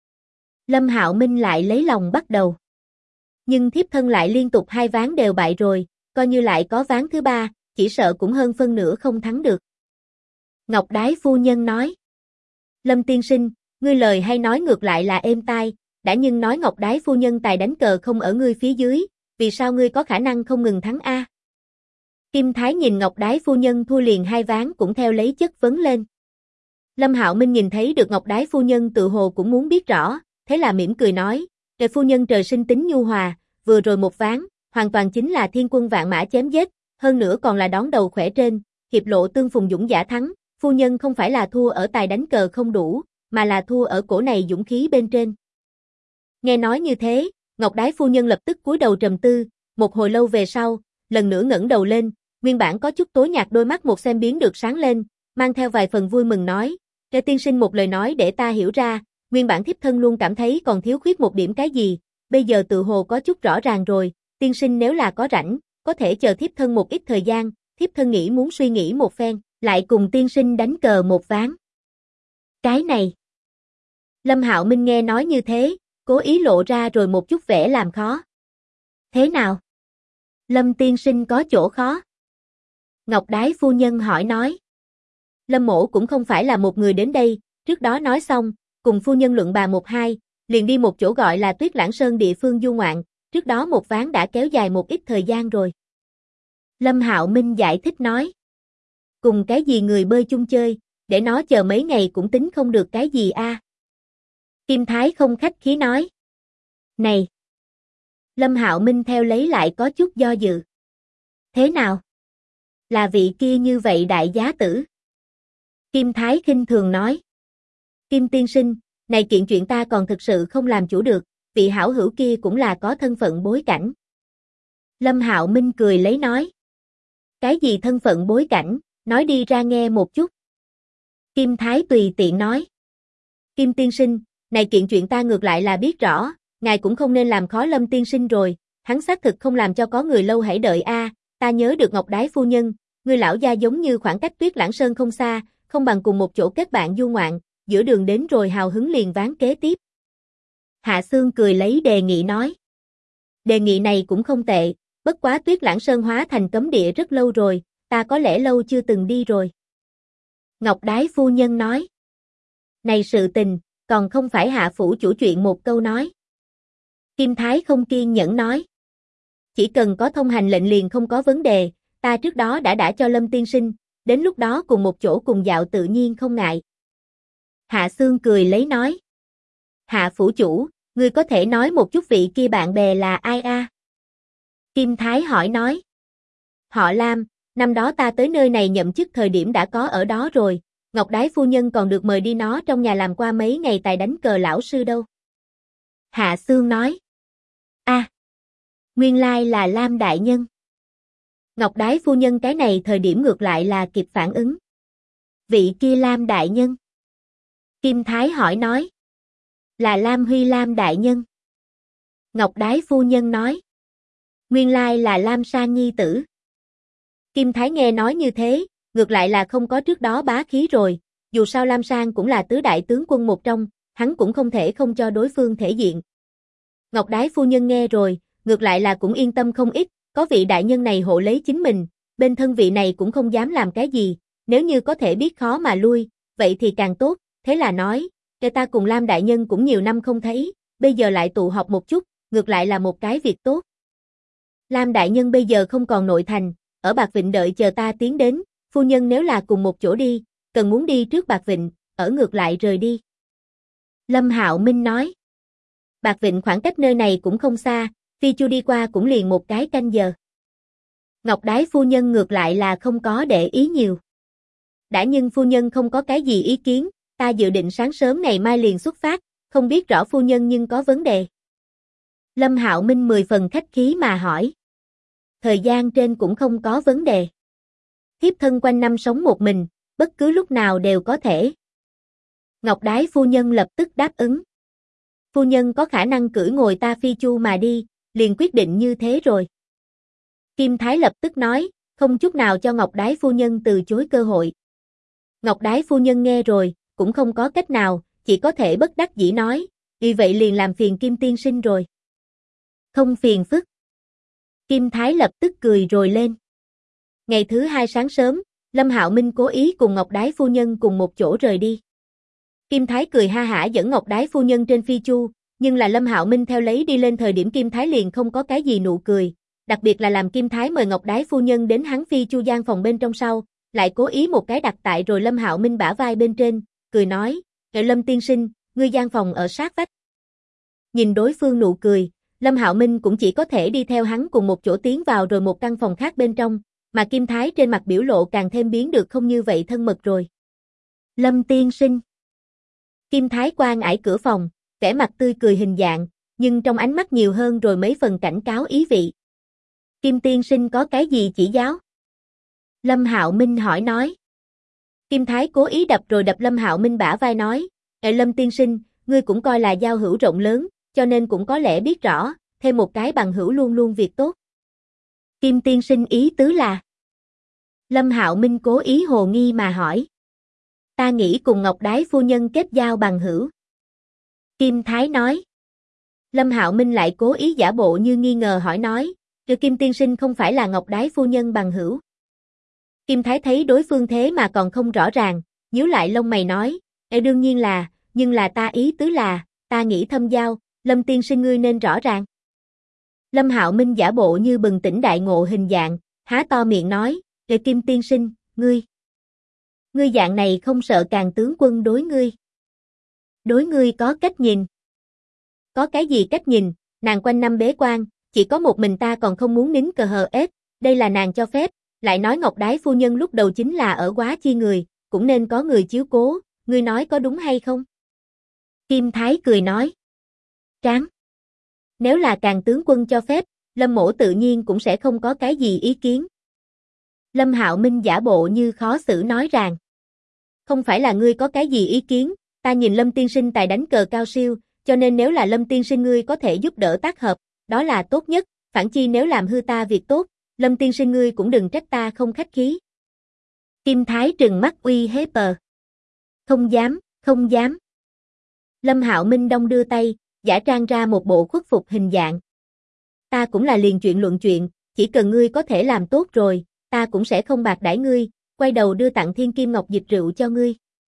Lâm Hạo Minh lại lấy lòng bắt đầu. Nhưng thiếp thân lại liên tục 2 ván đều bại rồi, coi như lại có ván thứ 3, chỉ sợ cũng hơn phân nửa không thắng được. Ngọc Đái phu nhân nói. Lâm tiên sinh, ngươi lời hay nói ngược lại là êm tai, đã nhưng nói Ngọc Đái phu nhân tài đánh cờ không ở ngươi phía dưới, vì sao ngươi có khả năng không ngừng thắng a? Kim Thái nhìn Ngọc Đái phu nhân thua liền 2 ván cũng theo lấy chất vấn lên. Lâm Hạo Minh nhìn thấy được Ngọc Đái phu nhân tự hồ cũng muốn biết rõ, thế là mỉm cười nói, "Trời phu nhân trời sinh tính nhu hòa, vừa rồi một ván, hoàn toàn chính là thiên quân vạn mã chém giết, hơn nữa còn là đón đầu khỏe trên, hiệp lộ tương phùng dũng giả thắng, phu nhân không phải là thua ở tài đánh cờ không đủ, mà là thua ở cổ này dũng khí bên trên." Nghe nói như thế, Ngọc Đái phu nhân lập tức cúi đầu trầm tư, một hồi lâu về sau, lần nữa ngẩng đầu lên, nguyên bản có chút tối nhạt đôi mắt một xem biến được sáng lên, mang theo vài phần vui mừng nói, "Trời tiên sinh một lời nói để ta hiểu ra, nguyên bản thiếp thân luôn cảm thấy còn thiếu khuyết một điểm cái gì, bây giờ tự hồ có chút rõ ràng rồi, tiên sinh nếu là có rảnh, có thể chờ thiếp thân một ít thời gian, thiếp thân nghĩ muốn suy nghĩ một phen, lại cùng tiên sinh đánh cờ một ván." Cái này. Lâm Hạo Minh nghe nói như thế, cố ý lộ ra rồi một chút vẻ làm khó. Thế nào? Lâm tiên sinh có chỗ khó? Ngọc Đái phu nhân hỏi nói. Lâm mỗ cũng không phải là một người đến đây, trước đó nói xong, cùng phu nhân luận bà một hai, liền đi một chỗ gọi là Tuyết Lãng Sơn địa phương du ngoạn, trước đó một ván đã kéo dài một ít thời gian rồi. Lâm Hạo Minh giải thích nói. Cùng cái gì người bơi chung chơi, để nó chờ mấy ngày cũng tính không được cái gì a. Kim Thái không khách khí nói. Này! Lâm Hạo Minh theo lấy lại có chút do dự. Thế nào? Là vị kia như vậy đại giá tử? Kim Thái khinh thường nói. Kim tiên sinh, này kiện chuyện ta còn thực sự không làm chủ được, vị hảo hữu kia cũng là có thân phận bối cảnh. Lâm Hạo Minh cười lấy nói. Cái gì thân phận bối cảnh, nói đi ra nghe một chút. Kim Thái tùy tiện nói. Kim tiên sinh, này kiện chuyện ta ngược lại là biết rõ, ngài cũng không nên làm khó Lâm tiên sinh rồi, hắn xác thực không làm cho có người lâu hãy đợi a. Ta nhớ được Ngọc Đái phu nhân, người lão gia giống như khoảng cách Tuyết Lãng Sơn không xa, không bằng cùng một chỗ kết bạn du ngoạn, giữa đường đến rồi hào hứng liền ván kế tiếp. Hạ Xương cười lấy đề nghị nói. Đề nghị này cũng không tệ, bất quá Tuyết Lãng Sơn hóa thành cấm địa rất lâu rồi, ta có lẽ lâu chưa từng đi rồi. Ngọc Đái phu nhân nói. Này sự tình, còn không phải hạ phủ chủ chuyện một câu nói. Kim Thái không kiên nhẫn nói. Chỉ cần có thông hành lệnh liền không có vấn đề, ta trước đó đã cho Lâm tiên sinh, đến lúc đó cùng một chỗ cùng dạo tự nhiên không ngại. Hạ Xương cười lấy nói. Hạ phủ chủ, ngươi có thể nói một chút vị kia bạn bè là ai a? Kim Thái hỏi nói. Họ Lam, năm đó ta tới nơi này nhậm chức thời điểm đã có ở đó rồi, Ngọc Đái phu nhân còn được mời đi nó trong nhà làm qua mấy ngày tài đánh cờ lão sư đâu. Hạ Xương nói. Nguyên lai là Lam đại nhân. Ngọc Đái phu nhân cái này thời điểm ngược lại là kịp phản ứng. Vị kia Lam đại nhân. Kim Thái hỏi nói. Là Lam Huy Lam đại nhân. Ngọc Đái phu nhân nói. Nguyên lai là Lam Sang nhi tử. Kim Thái nghe nói như thế, ngược lại là không có trước đó bá khí rồi, dù sao Lam Sang cũng là tứ đại tướng quân một trong, hắn cũng không thể không cho đối phương thể diện. Ngọc Đái phu nhân nghe rồi, ngược lại là cũng yên tâm không ít, có vị đại nhân này hộ lấy chính mình, bên thân vị này cũng không dám làm cái gì, nếu như có thể biết khó mà lui, vậy thì càng tốt, thế là nói, kể ta cùng Lam đại nhân cũng nhiều năm không thấy, bây giờ lại tụ họp một chút, ngược lại là một cái việc tốt. Lam đại nhân bây giờ không còn nội thành, ở Bạc Vịnh đợi chờ ta tiến đến, phu nhân nếu là cùng một chỗ đi, cần muốn đi trước Bạc Vịnh, ở ngược lại rời đi. Lâm Hạo Minh nói, Bạc Vịnh khoảng cách nơi này cũng không xa, phi chu đi qua cũng liền một cái canh giờ. Ngọc Đái phu nhân ngược lại là không có để ý nhiều. Đã nhưng phu nhân không có cái gì ý kiến, ta dự định sáng sớm ngày mai liền xuất phát, không biết rõ phu nhân nhưng có vấn đề. Lâm Hạo Minh 10 phần khách khí mà hỏi. Thời gian trên cũng không có vấn đề. Thiếp thân quanh năm sống một mình, bất cứ lúc nào đều có thể. Ngọc Đái phu nhân lập tức đáp ứng. Phu nhân có khả năng cưỡi ngồi ta phi chu mà đi, liền quyết định như thế rồi. Kim Thái lập tức nói, không chút nào cho Ngọc Đái phu nhân từ chối cơ hội. Ngọc Đái phu nhân nghe rồi, cũng không có cách nào, chỉ có thể bất đắc dĩ nói, vì vậy liền làm phiền Kim tiên sinh rồi. Không phiền phức. Kim Thái lập tức cười rồi lên. Ngày thứ hai sáng sớm, Lâm Hạo Minh cố ý cùng Ngọc Đái phu nhân cùng một chỗ rời đi. Kim Thái cười ha hả dẫn Ngọc Đái phu nhân trên phi chu, nhưng là Lâm Hạo Minh theo lấy đi lên thời điểm Kim Thái liền không có cái gì nụ cười, đặc biệt là làm Kim Thái mời Ngọc Đái phu nhân đến hắn phi chu gian phòng bên trong sau, lại cố ý một cái đặt tại rồi Lâm Hạo Minh bả vai bên trên, cười nói, "Kệ Lâm tiên sinh, ngươi gian phòng ở sát vách." Nhìn đối phương nụ cười, Lâm Hạo Minh cũng chỉ có thể đi theo hắn cùng một chỗ tiến vào rồi một căn phòng khác bên trong, mà Kim Thái trên mặt biểu lộ càng thêm biến được không như vậy thân mật rồi. Lâm tiên sinh. Kim Thái quan ải cửa phòng, vẻ mặt tươi cười hình dạng, nhưng trong ánh mắt nhiều hơn rồi mấy phần cảnh cáo ý vị. Kim tiên sinh có cái gì chỉ giáo? Lâm Hạo Minh hỏi nói. Kim Thái cố ý đập Lâm Hạo Minh bả vai nói, Lâm tiên sinh, ngươi cũng coi là giao hữu rộng lớn, cho nên cũng có lẽ biết rõ, thêm một cái bằng hữu luôn luôn việc tốt. Kim tiên sinh ý tứ là? Lâm Hạo Minh cố ý hồ nghi mà hỏi. Ta nghĩ cùng Ngọc Đái phu nhân kết giao bằng hữu. Kim Thái nói. Lâm Hạo Minh lại cố ý giả bộ như nghi ngờ hỏi nói, Kim tiên sinh không phải là Ngọc Đái phu nhân bằng hữu. Kim Thái thấy đối phương thế mà còn không rõ ràng, nhíu lại lông mày nói, đương nhiên là, nhưng là ta ý tứ là, ta nghĩ thâm giao, Lâm tiên sinh ngươi nên rõ ràng. Lâm Hạo Minh giả bộ như bừng tỉnh đại ngộ hình dạng, há to miệng nói, Kim tiên sinh, ngươi dạng này không sợ Càn tướng quân đối ngươi. Đối ngươi có cách nhìn. Có cái gì cách nhìn, nàng quanh năm bế quan, chỉ có một mình ta còn không muốn nín cờ hờ ết, đây là nàng cho phép, lại nói Ngọc Đái phu nhân lúc đầu chính là ở Quá Chi người, cũng nên có người chiếu cố, ngươi nói có đúng hay không? Kim Thái cười nói. Tráng. Nếu là Càn tướng quân cho phép, Lâm mỗ tự nhiên cũng sẽ không có cái gì ý kiến. Lâm Hạo Minh giả bộ như khó xử nói rằng. Không phải là ngươi có cái gì ý kiến, ta nhìn Lâm tiên sinh tài đánh cờ cao siêu, cho nên nếu là Lâm tiên sinh ngươi có thể giúp đỡ tác hợp, đó là tốt nhất, phản chi nếu làm hư ta việc tốt, Lâm tiên sinh ngươi cũng đừng trách ta không khách khí. Kim Thái trừng mắt uy hiếp bờ. Không dám, không dám. Lâm Hạo Minh đông đưa tay, giả trang ra một bộ khuất phục hình dạng. Ta cũng là liền chuyện luận chuyện, chỉ cần ngươi có thể làm tốt rồi, ta cũng sẽ không bạc đãi ngươi, quay đầu đưa tặng Thiên Kim Ngọc dịch rượu cho ngươi.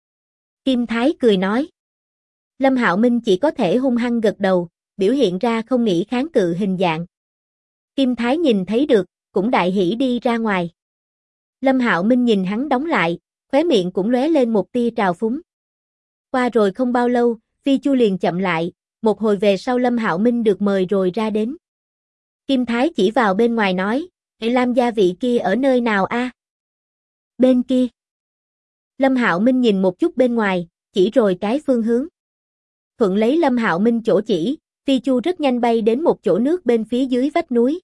Kim Thái cười nói. Lâm Hạo Minh chỉ có thể hung hăng gật đầu, biểu hiện ra không nghĩ kháng cự hình dạng. Kim Thái nhìn thấy được, cũng đại hỉ đi ra ngoài. Lâm Hạo Minh nhìn hắn đóng lại, khóe miệng cũng lóe lên một tia trào phúng. Qua rồi không bao lâu, Phi Chu liền chậm lại, một hồi về sau Lâm Hạo Minh được mời rồi ra đến. Kim Thái chỉ vào bên ngoài nói, Lam gia vị kia ở nơi nào a? Bên kia. Lâm Hạo Minh nhìn một chút bên ngoài, chỉ rồi cái phương hướng. Thuận lấy Lâm Hạo Minh chỗ chỉ, Phi Chu rất nhanh bay đến một chỗ nước bên phía dưới vách núi.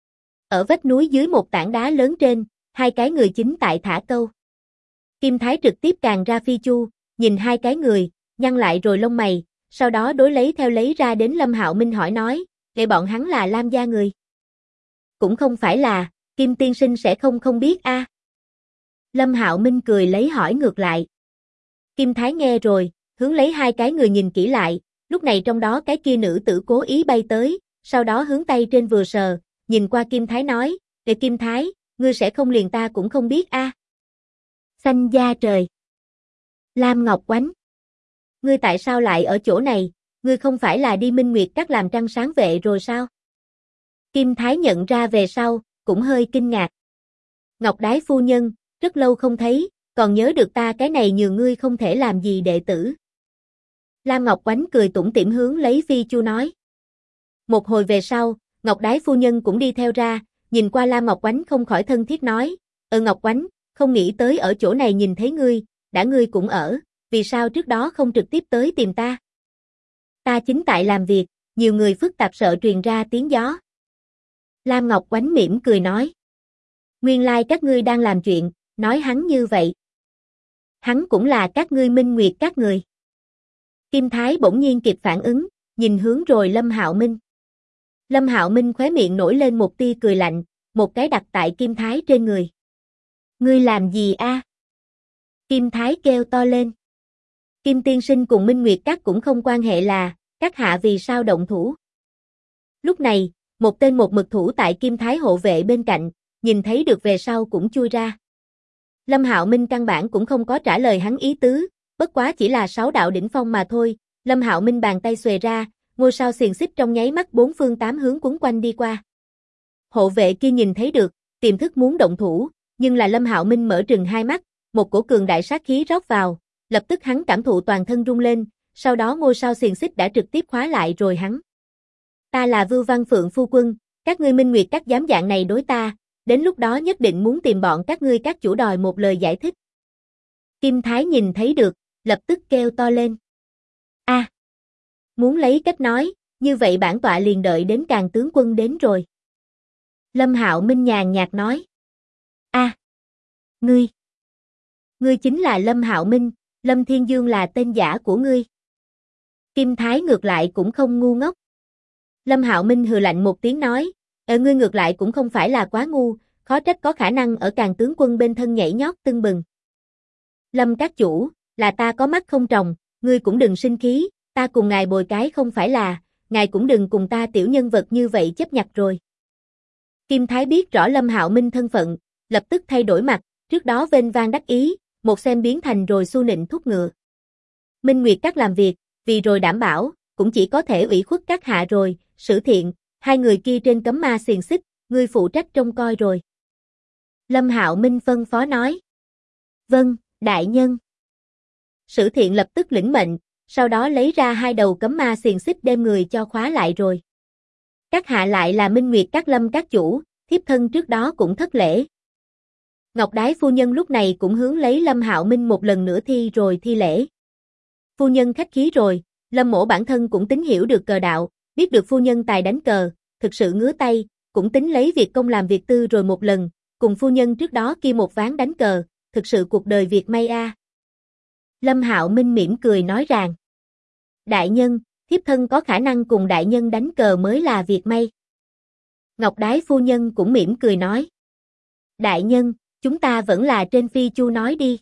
Ở vách núi dưới một tảng đá lớn trên, hai cái người chính tại thả câu. Kim Thái trực tiếp càng ra Phi Chu, nhìn hai cái người, nhăn lại rồi lông mày, sau đó đối lấy theo lấy ra đến Lâm Hạo Minh hỏi nói, để bọn hắn là Lam gia người. Cũng không phải là, Kim tiên sinh sẽ không biết a. Lâm Hạo Minh cười lấy hỏi ngược lại. Kim Thái nghe rồi, hướng lấy hai cái người nhìn kỹ lại, lúc này trong đó cái kia nữ tử cố ý bay tới, sau đó hướng tay trên vừa sờ, nhìn qua Kim Thái nói, để Kim Thái, ngươi sẽ không liền ta cũng không biết a. Xanh da trời. Lam Ngọc Oánh. Ngươi tại sao lại ở chỗ này, ngươi không phải là đi Minh Nguyệt Các làm trăng sáng vệ rồi sao? Kim Thái nhận ra về sau, cũng hơi kinh ngạc. Ngọc Đái phu nhân, rất lâu không thấy, còn nhớ được ta cái này nhường ngươi không thể làm gì đệ tử. Lam Ngọc Oánh cười tủm tỉm hướng lấy Phi Chu nói. Một hồi về sau, Ngọc Đái phu nhân cũng đi theo ra, nhìn qua Lam Ngọc Oánh không khỏi thân thiết nói, Ngọc Oánh, không nghĩ tới ở chỗ này nhìn thấy ngươi, đã ngươi cũng ở, vì sao trước đó không trực tiếp tới tìm ta? Ta chính tại làm việc, nhiều người phức tạp sợ truyền ra tiếng gió. Lam Ngọc Oánh mỉm cười nói. Nguyên lai các ngươi đang làm chuyện, nói hắn như vậy. Hắn cũng là các ngươi Minh Nguyệt các người. Kim Thái bỗng nhiên kịp phản ứng, nhìn hướng rồi Lâm Hạo Minh. Lâm Hạo Minh khóe miệng nổi lên một tia cười lạnh, một cái đặt tại Kim Thái trên người. Ngươi làm gì a? Kim Thái kêu to lên. Kim tiên sinh cùng Minh Nguyệt các cũng không quan hệ là, các hạ vì sao động thủ. Lúc này, một tên một mực thủ tại Kim Thái hộ vệ bên cạnh, nhìn thấy được về sau cũng chui ra. Lâm Hạo Minh căn bản cũng không có trả lời hắn ý tứ, bất quá chỉ là 6 đạo đỉnh phong mà thôi. Lâm Hạo Minh bàn tay xuề ra, ngôi sao xiềng xích trong nháy mắt bốn phương tám hướng quấn quanh đi qua. Hộ vệ kia nhìn thấy được, tiềm thức muốn động thủ, nhưng là Lâm Hạo Minh mở trừng hai mắt, một cổ cường đại sát khí rót vào, lập tức hắn cảm thụ toàn thân rung lên, sau đó ngôi sao xiềng xích đã trực tiếp khóa lại rồi hắn. Ta là Vưu Văn Phượng phu quân, các ngươi Minh Nguyệt các dám dạng này đối ta, đến lúc đó nhất định muốn tìm bọn các ngươi các chủ đòi một lời giải thích. Kim Thái nhìn thấy được, lập tức kêu to lên. A, muốn lấy cách nói, như vậy bản tọa liền đợi đến Càn tướng quân đến rồi. Lâm Hạo Minh nhàn nhạt nói. A, ngươi chính là Lâm Hạo Minh, Lâm Thiên Dương là tên giả của ngươi. Kim Thái ngược lại cũng không ngu ngốc. Lâm Hạo Minh hừ lạnh một tiếng nói, ngươi ngược lại cũng không phải là quá ngu, khó trách có khả năng ở Càn tướng quân bên thân nhảy nhót tưng bừng. Lâm các chủ, là ta có mắt không tròng, ngươi cũng đừng sinh khí, ta cùng ngài bồi cái không phải là, ngài cũng đừng cùng ta tiểu nhân vật như vậy chấp nhặt rồi. Kim Thái biết rõ Lâm Hạo Minh thân phận, lập tức thay đổi mặt, trước đó vênh vang đắc ý, một xem biến thành rồi xu nịnh thúc ngựa. Minh Nguyệt Các làm việc, vì rồi đảm bảo, cũng chỉ có thể ủy khuất các hạ rồi, Sử Thiện, hai người kia trên cấm ma xiềng xích, ngươi phụ trách trông coi rồi. Lâm Hạo Minh phân phó nói. Vâng, đại nhân. Sử Thiện lập tức lĩnh mệnh, sau đó lấy ra hai đầu cấm ma xiềng xích đem người cho khóa lại rồi. Các hạ lại là Minh Nguyệt Các Lâm các chủ, thiếp thân trước đó cũng thất lễ. Ngọc Đái phu nhân lúc này cũng hướng lấy Lâm Hạo Minh một lần nữa thi lễ. Phu nhân khách khí rồi, Lâm mỗ bản thân cũng tính hiểu được cờ đạo, biết được phu nhân tài đánh cờ, thực sự ngứa tay, cũng tính lấy việc công làm việc tư rồi một lần, cùng phu nhân trước đó kia một ván đánh cờ, thực sự cuộc đời việc may a. Lâm Hạo Minh mỉm cười nói rằng, đại nhân, thiếp thân có khả năng cùng đại nhân đánh cờ mới là việc may. Ngọc Đái phu nhân cũng mỉm cười nói, đại nhân, chúng ta vẫn là trên phi chu nói đi.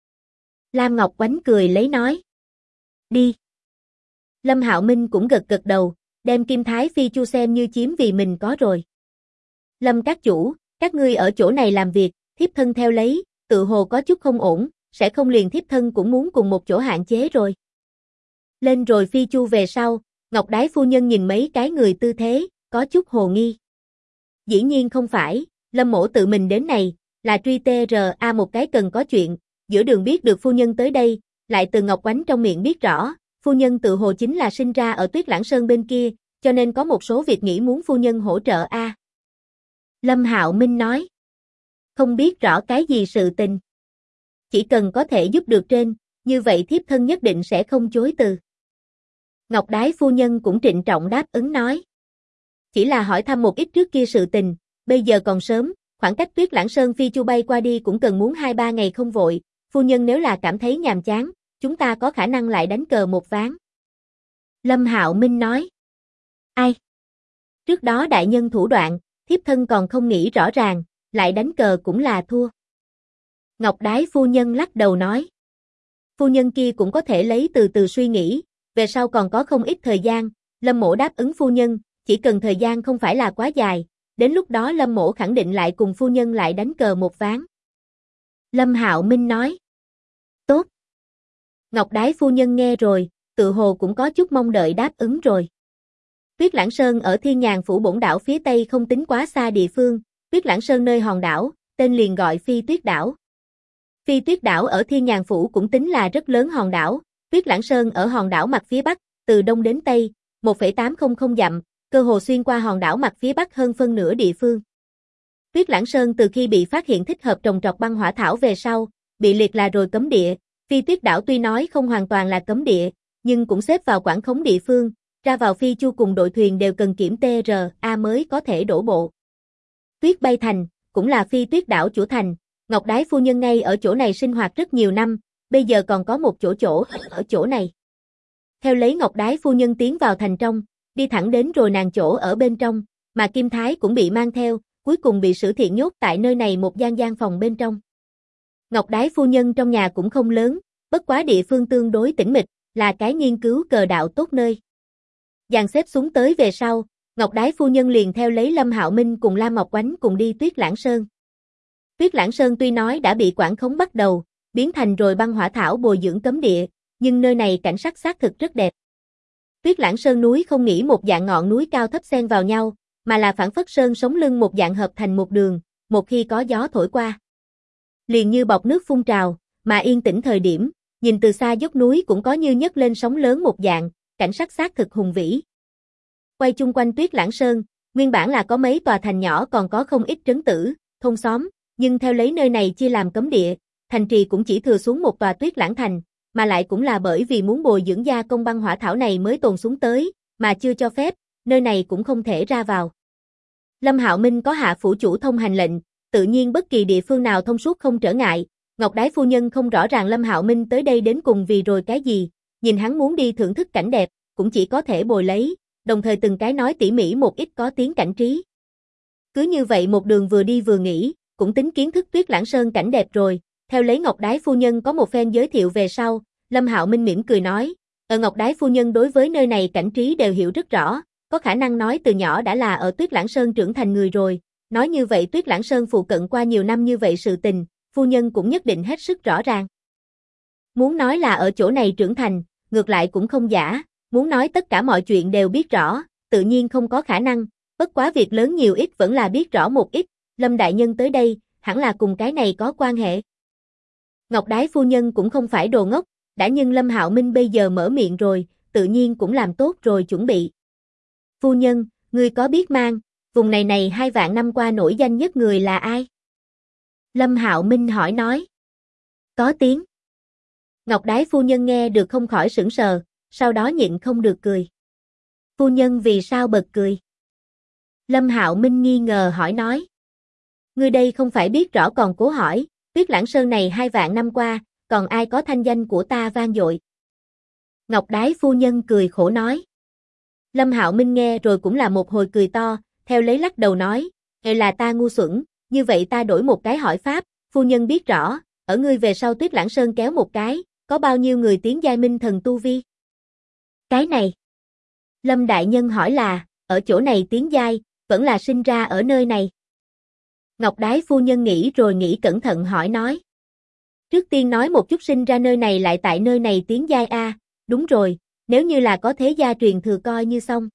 Lam Ngọc Oánh cười lấy nói, đi. Lâm Hạo Minh cũng gật gật đầu, đem Kim Thái phi chu xem như chiếm vì mình có rồi. Lâm các chủ, các ngươi ở chỗ này làm việc, thiếp thân theo lấy, tự hồ có chút không ổn, sẽ không liền thiếp thân cũng muốn cùng một chỗ hạn chế rồi. Lên rồi phi chu về sau, Ngọc Đái phu nhân nhìn mấy cái người tư thế, có chút hồ nghi. Dĩ nhiên không phải, Lâm mỗ tự mình đến này, là truy TRA một cái cần có chuyện, giữa đường biết được phu nhân tới đây, lại từ Ngọc Oánh trong miệng biết rõ, phu nhân tự hồ chính là sinh ra ở Tuyết Lãng Sơn bên kia, cho nên có một số việc nghĩ muốn phu nhân hỗ trợ a. Lâm Hạo Minh nói, không biết rõ cái gì sự tình. Chỉ cần có thể giúp được trên, như vậy thiếp thân nhất định sẽ không chối từ. Ngọc Đái phu nhân cũng trịnh trọng đáp ứng nói. Chỉ là hỏi thăm một ít trước kia sự tình, bây giờ còn sớm, khoảng cách Tuyết Lãng Sơn phi chu bay qua đi cũng cần muốn 2-3 ngày không vội, phu nhân nếu là cảm thấy nhàm chán, chúng ta có khả năng lại đánh cờ một ván. Lâm Hạo Minh nói. Ai? Trước đó đại nhân thủ đoạn, thiếp thân còn không nghĩ rõ ràng, lại đánh cờ cũng là thua. Ngọc Đái phu nhân lắc đầu nói. Phu nhân kia cũng có thể lấy từ từ suy nghĩ, về sau còn có không ít thời gian, Lâm mỗ đáp ứng phu nhân, chỉ cần thời gian không phải là quá dài, đến lúc đó Lâm mỗ khẳng định lại cùng phu nhân lại đánh cờ một ván. Lâm Hạo Minh nói. Tốt. Ngọc Đái phu nhân nghe rồi, tự hồ cũng có chút mong đợi đáp ứng rồi. Tuyết Lãng Sơn ở Thiên Nhàn phủ bổn đảo phía tây không tính quá xa địa phương, Tuyết Lãng Sơn nơi hòn đảo, tên liền gọi Phi Tuyết đảo. Phi Tuyết đảo ở Thiên Nhàn phủ cũng tính là rất lớn hòn đảo, Tuyết Lãng Sơn ở hòn đảo mặt phía bắc, từ đông đến tây, 1,800 dặm, cơ hồ xuyên qua hòn đảo mặt phía bắc hơn phân nửa địa phương. Tuyết Lãng Sơn từ khi bị phát hiện thích hợp trồng trọt băng hỏa thảo về sau, bị liệt là rồi cấm địa. Phi Tuyết đảo tuy nói không hoàn toàn là cấm địa, nhưng cũng xếp vào quản khống địa phương, ra vào phi chu cùng đội thuyền đều cần kiểm TRA mới có thể đổ bộ. Tuyết Bay Thành, cũng là Phi Tuyết đảo chủ thành, Ngọc Đái phu nhân ngay ở chỗ này sinh hoạt rất nhiều năm, bây giờ còn có một chỗ ở chỗ này. Theo lấy Ngọc Đái phu nhân tiến vào thành trong, đi thẳng đến rồi nàng chỗ ở bên trong, mà Kim Thái cũng bị mang theo, cuối cùng bị Sử Thiện nhốt tại nơi này một gian phòng bên trong. Ngọc Đái phu nhân trong nhà cũng không lớn, bất quá địa phương tương đối tĩnh mịch, là cái nghiên cứu cờ đạo tốt nơi. Dàn xếp xuống tới về sau, Ngọc Đái phu nhân liền theo lấy Lâm Hạo Minh cùng Lam Ngọc Oánh cùng đi Tuyết Lãng Sơn. Tuyết Lãng Sơn tuy nói đã bị quản khống bắt đầu, biến thành rồi băng hỏa thảo bồi dưỡng cấm địa, nhưng nơi này cảnh sắc xác thực rất đẹp. Tuyết Lãng Sơn núi không nghĩ một dạng ngọn núi cao thấp xen vào nhau, mà là phảng phất sơn sống lưng một dạng hợp thành một đường, một khi có gió thổi qua. Liền như bọt nước phun trào, mà yên tĩnh thời điểm, nhìn từ xa dốc núi cũng có như nhấc lên sóng lớn một dạng, cảnh sắc xác thực hùng vĩ. Quay chung quanh Tuyết Lãng Sơn, nguyên bản là có mấy tòa thành nhỏ còn có không ít trấn tử, thôn xóm, nhưng theo lấy nơi này chia làm cấm địa, thành trì cũng chỉ thừa xuống một tòa Tuyết Lãng thành, mà lại cũng là bởi vì muốn bồi dưỡng gia công băng hỏa thảo này mới tồn xuống tới, mà chưa cho phép, nơi này cũng không thể ra vào. Lâm Hạo Minh có hạ phủ chủ thông hành lệnh, tự nhiên bất kỳ địa phương nào thông suốt không trở ngại. Ngọc Đái phu nhân không rõ ràng Lâm Hạo Minh tới đây đến cùng vì rồi cái gì, nhìn hắn muốn đi thưởng thức cảnh đẹp, cũng chỉ có thể bồi lấy, đồng thời từng cái nói tỉ mỉ một ít có tiếng cảnh trí. Cứ như vậy một đường vừa đi vừa nghỉ, cũng tính kiến thức Tuyết Lãng Sơn cảnh đẹp rồi, theo lấy Ngọc Đái phu nhân có một phen giới thiệu về sau, Lâm Hạo Minh mỉm cười nói, Ngọc Đái phu nhân đối với nơi này cảnh trí đều hiểu rất rõ, có khả năng nói từ nhỏ đã là ở Tuyết Lãng Sơn trưởng thành người rồi, nói như vậy Tuyết Lãng Sơn phụ cận qua nhiều năm như vậy sự tình, phu nhân cũng nhất định hết sức rõ ràng. Muốn nói là ở chỗ này trưởng thành, ngược lại cũng không giả, muốn nói tất cả mọi chuyện đều biết rõ, tự nhiên không có khả năng, bất quá việc lớn nhiều ít vẫn là biết rõ một ít, Lâm đại nhân tới đây, hẳn là cùng cái này có quan hệ. Ngọc Đái phu nhân cũng không phải đồ ngốc, đã nhưng Lâm Hạo Minh bây giờ mở miệng rồi, tự nhiên cũng làm tốt rồi chuẩn bị. Phu nhân, ngươi có biết mang, vùng này 2 vạn năm qua nổi danh nhất người là ai? Lâm Hạo Minh hỏi nói. Có tiếng. Ngọc Đái phu nhân nghe được không khỏi sững sờ, sau đó nhịn không được cười. Phu nhân vì sao bật cười? Lâm Hạo Minh nghi ngờ hỏi nói. Ngươi đây không phải biết rõ còn cố hỏi, Tuyết Lãng Sơn này 2 vạn năm qua, còn ai có thanh danh của ta vang dội? Ngọc Đái phu nhân cười khổ nói. Lâm Hạo Minh nghe rồi cũng là một hồi cười to, theo lấy lắc đầu nói, là ta ngu xuẩn, như vậy ta đổi một cái hỏi pháp, phu nhân biết rõ, ở ngươi về sau Tuyết Lãng Sơn kéo một cái, có bao nhiêu người tiến giai minh thần tu vi? Cái này. Lâm đại nhân hỏi là, ở chỗ này tiến giai, vẫn là sinh ra ở nơi này. Ngọc Đái phu nhân nghĩ rồi nghĩ cẩn thận hỏi nói. Trước tiên nói một chút sinh ra nơi này lại tại nơi này tiến giai a, đúng rồi, nếu như là có thế gia truyền thừa coi như xong.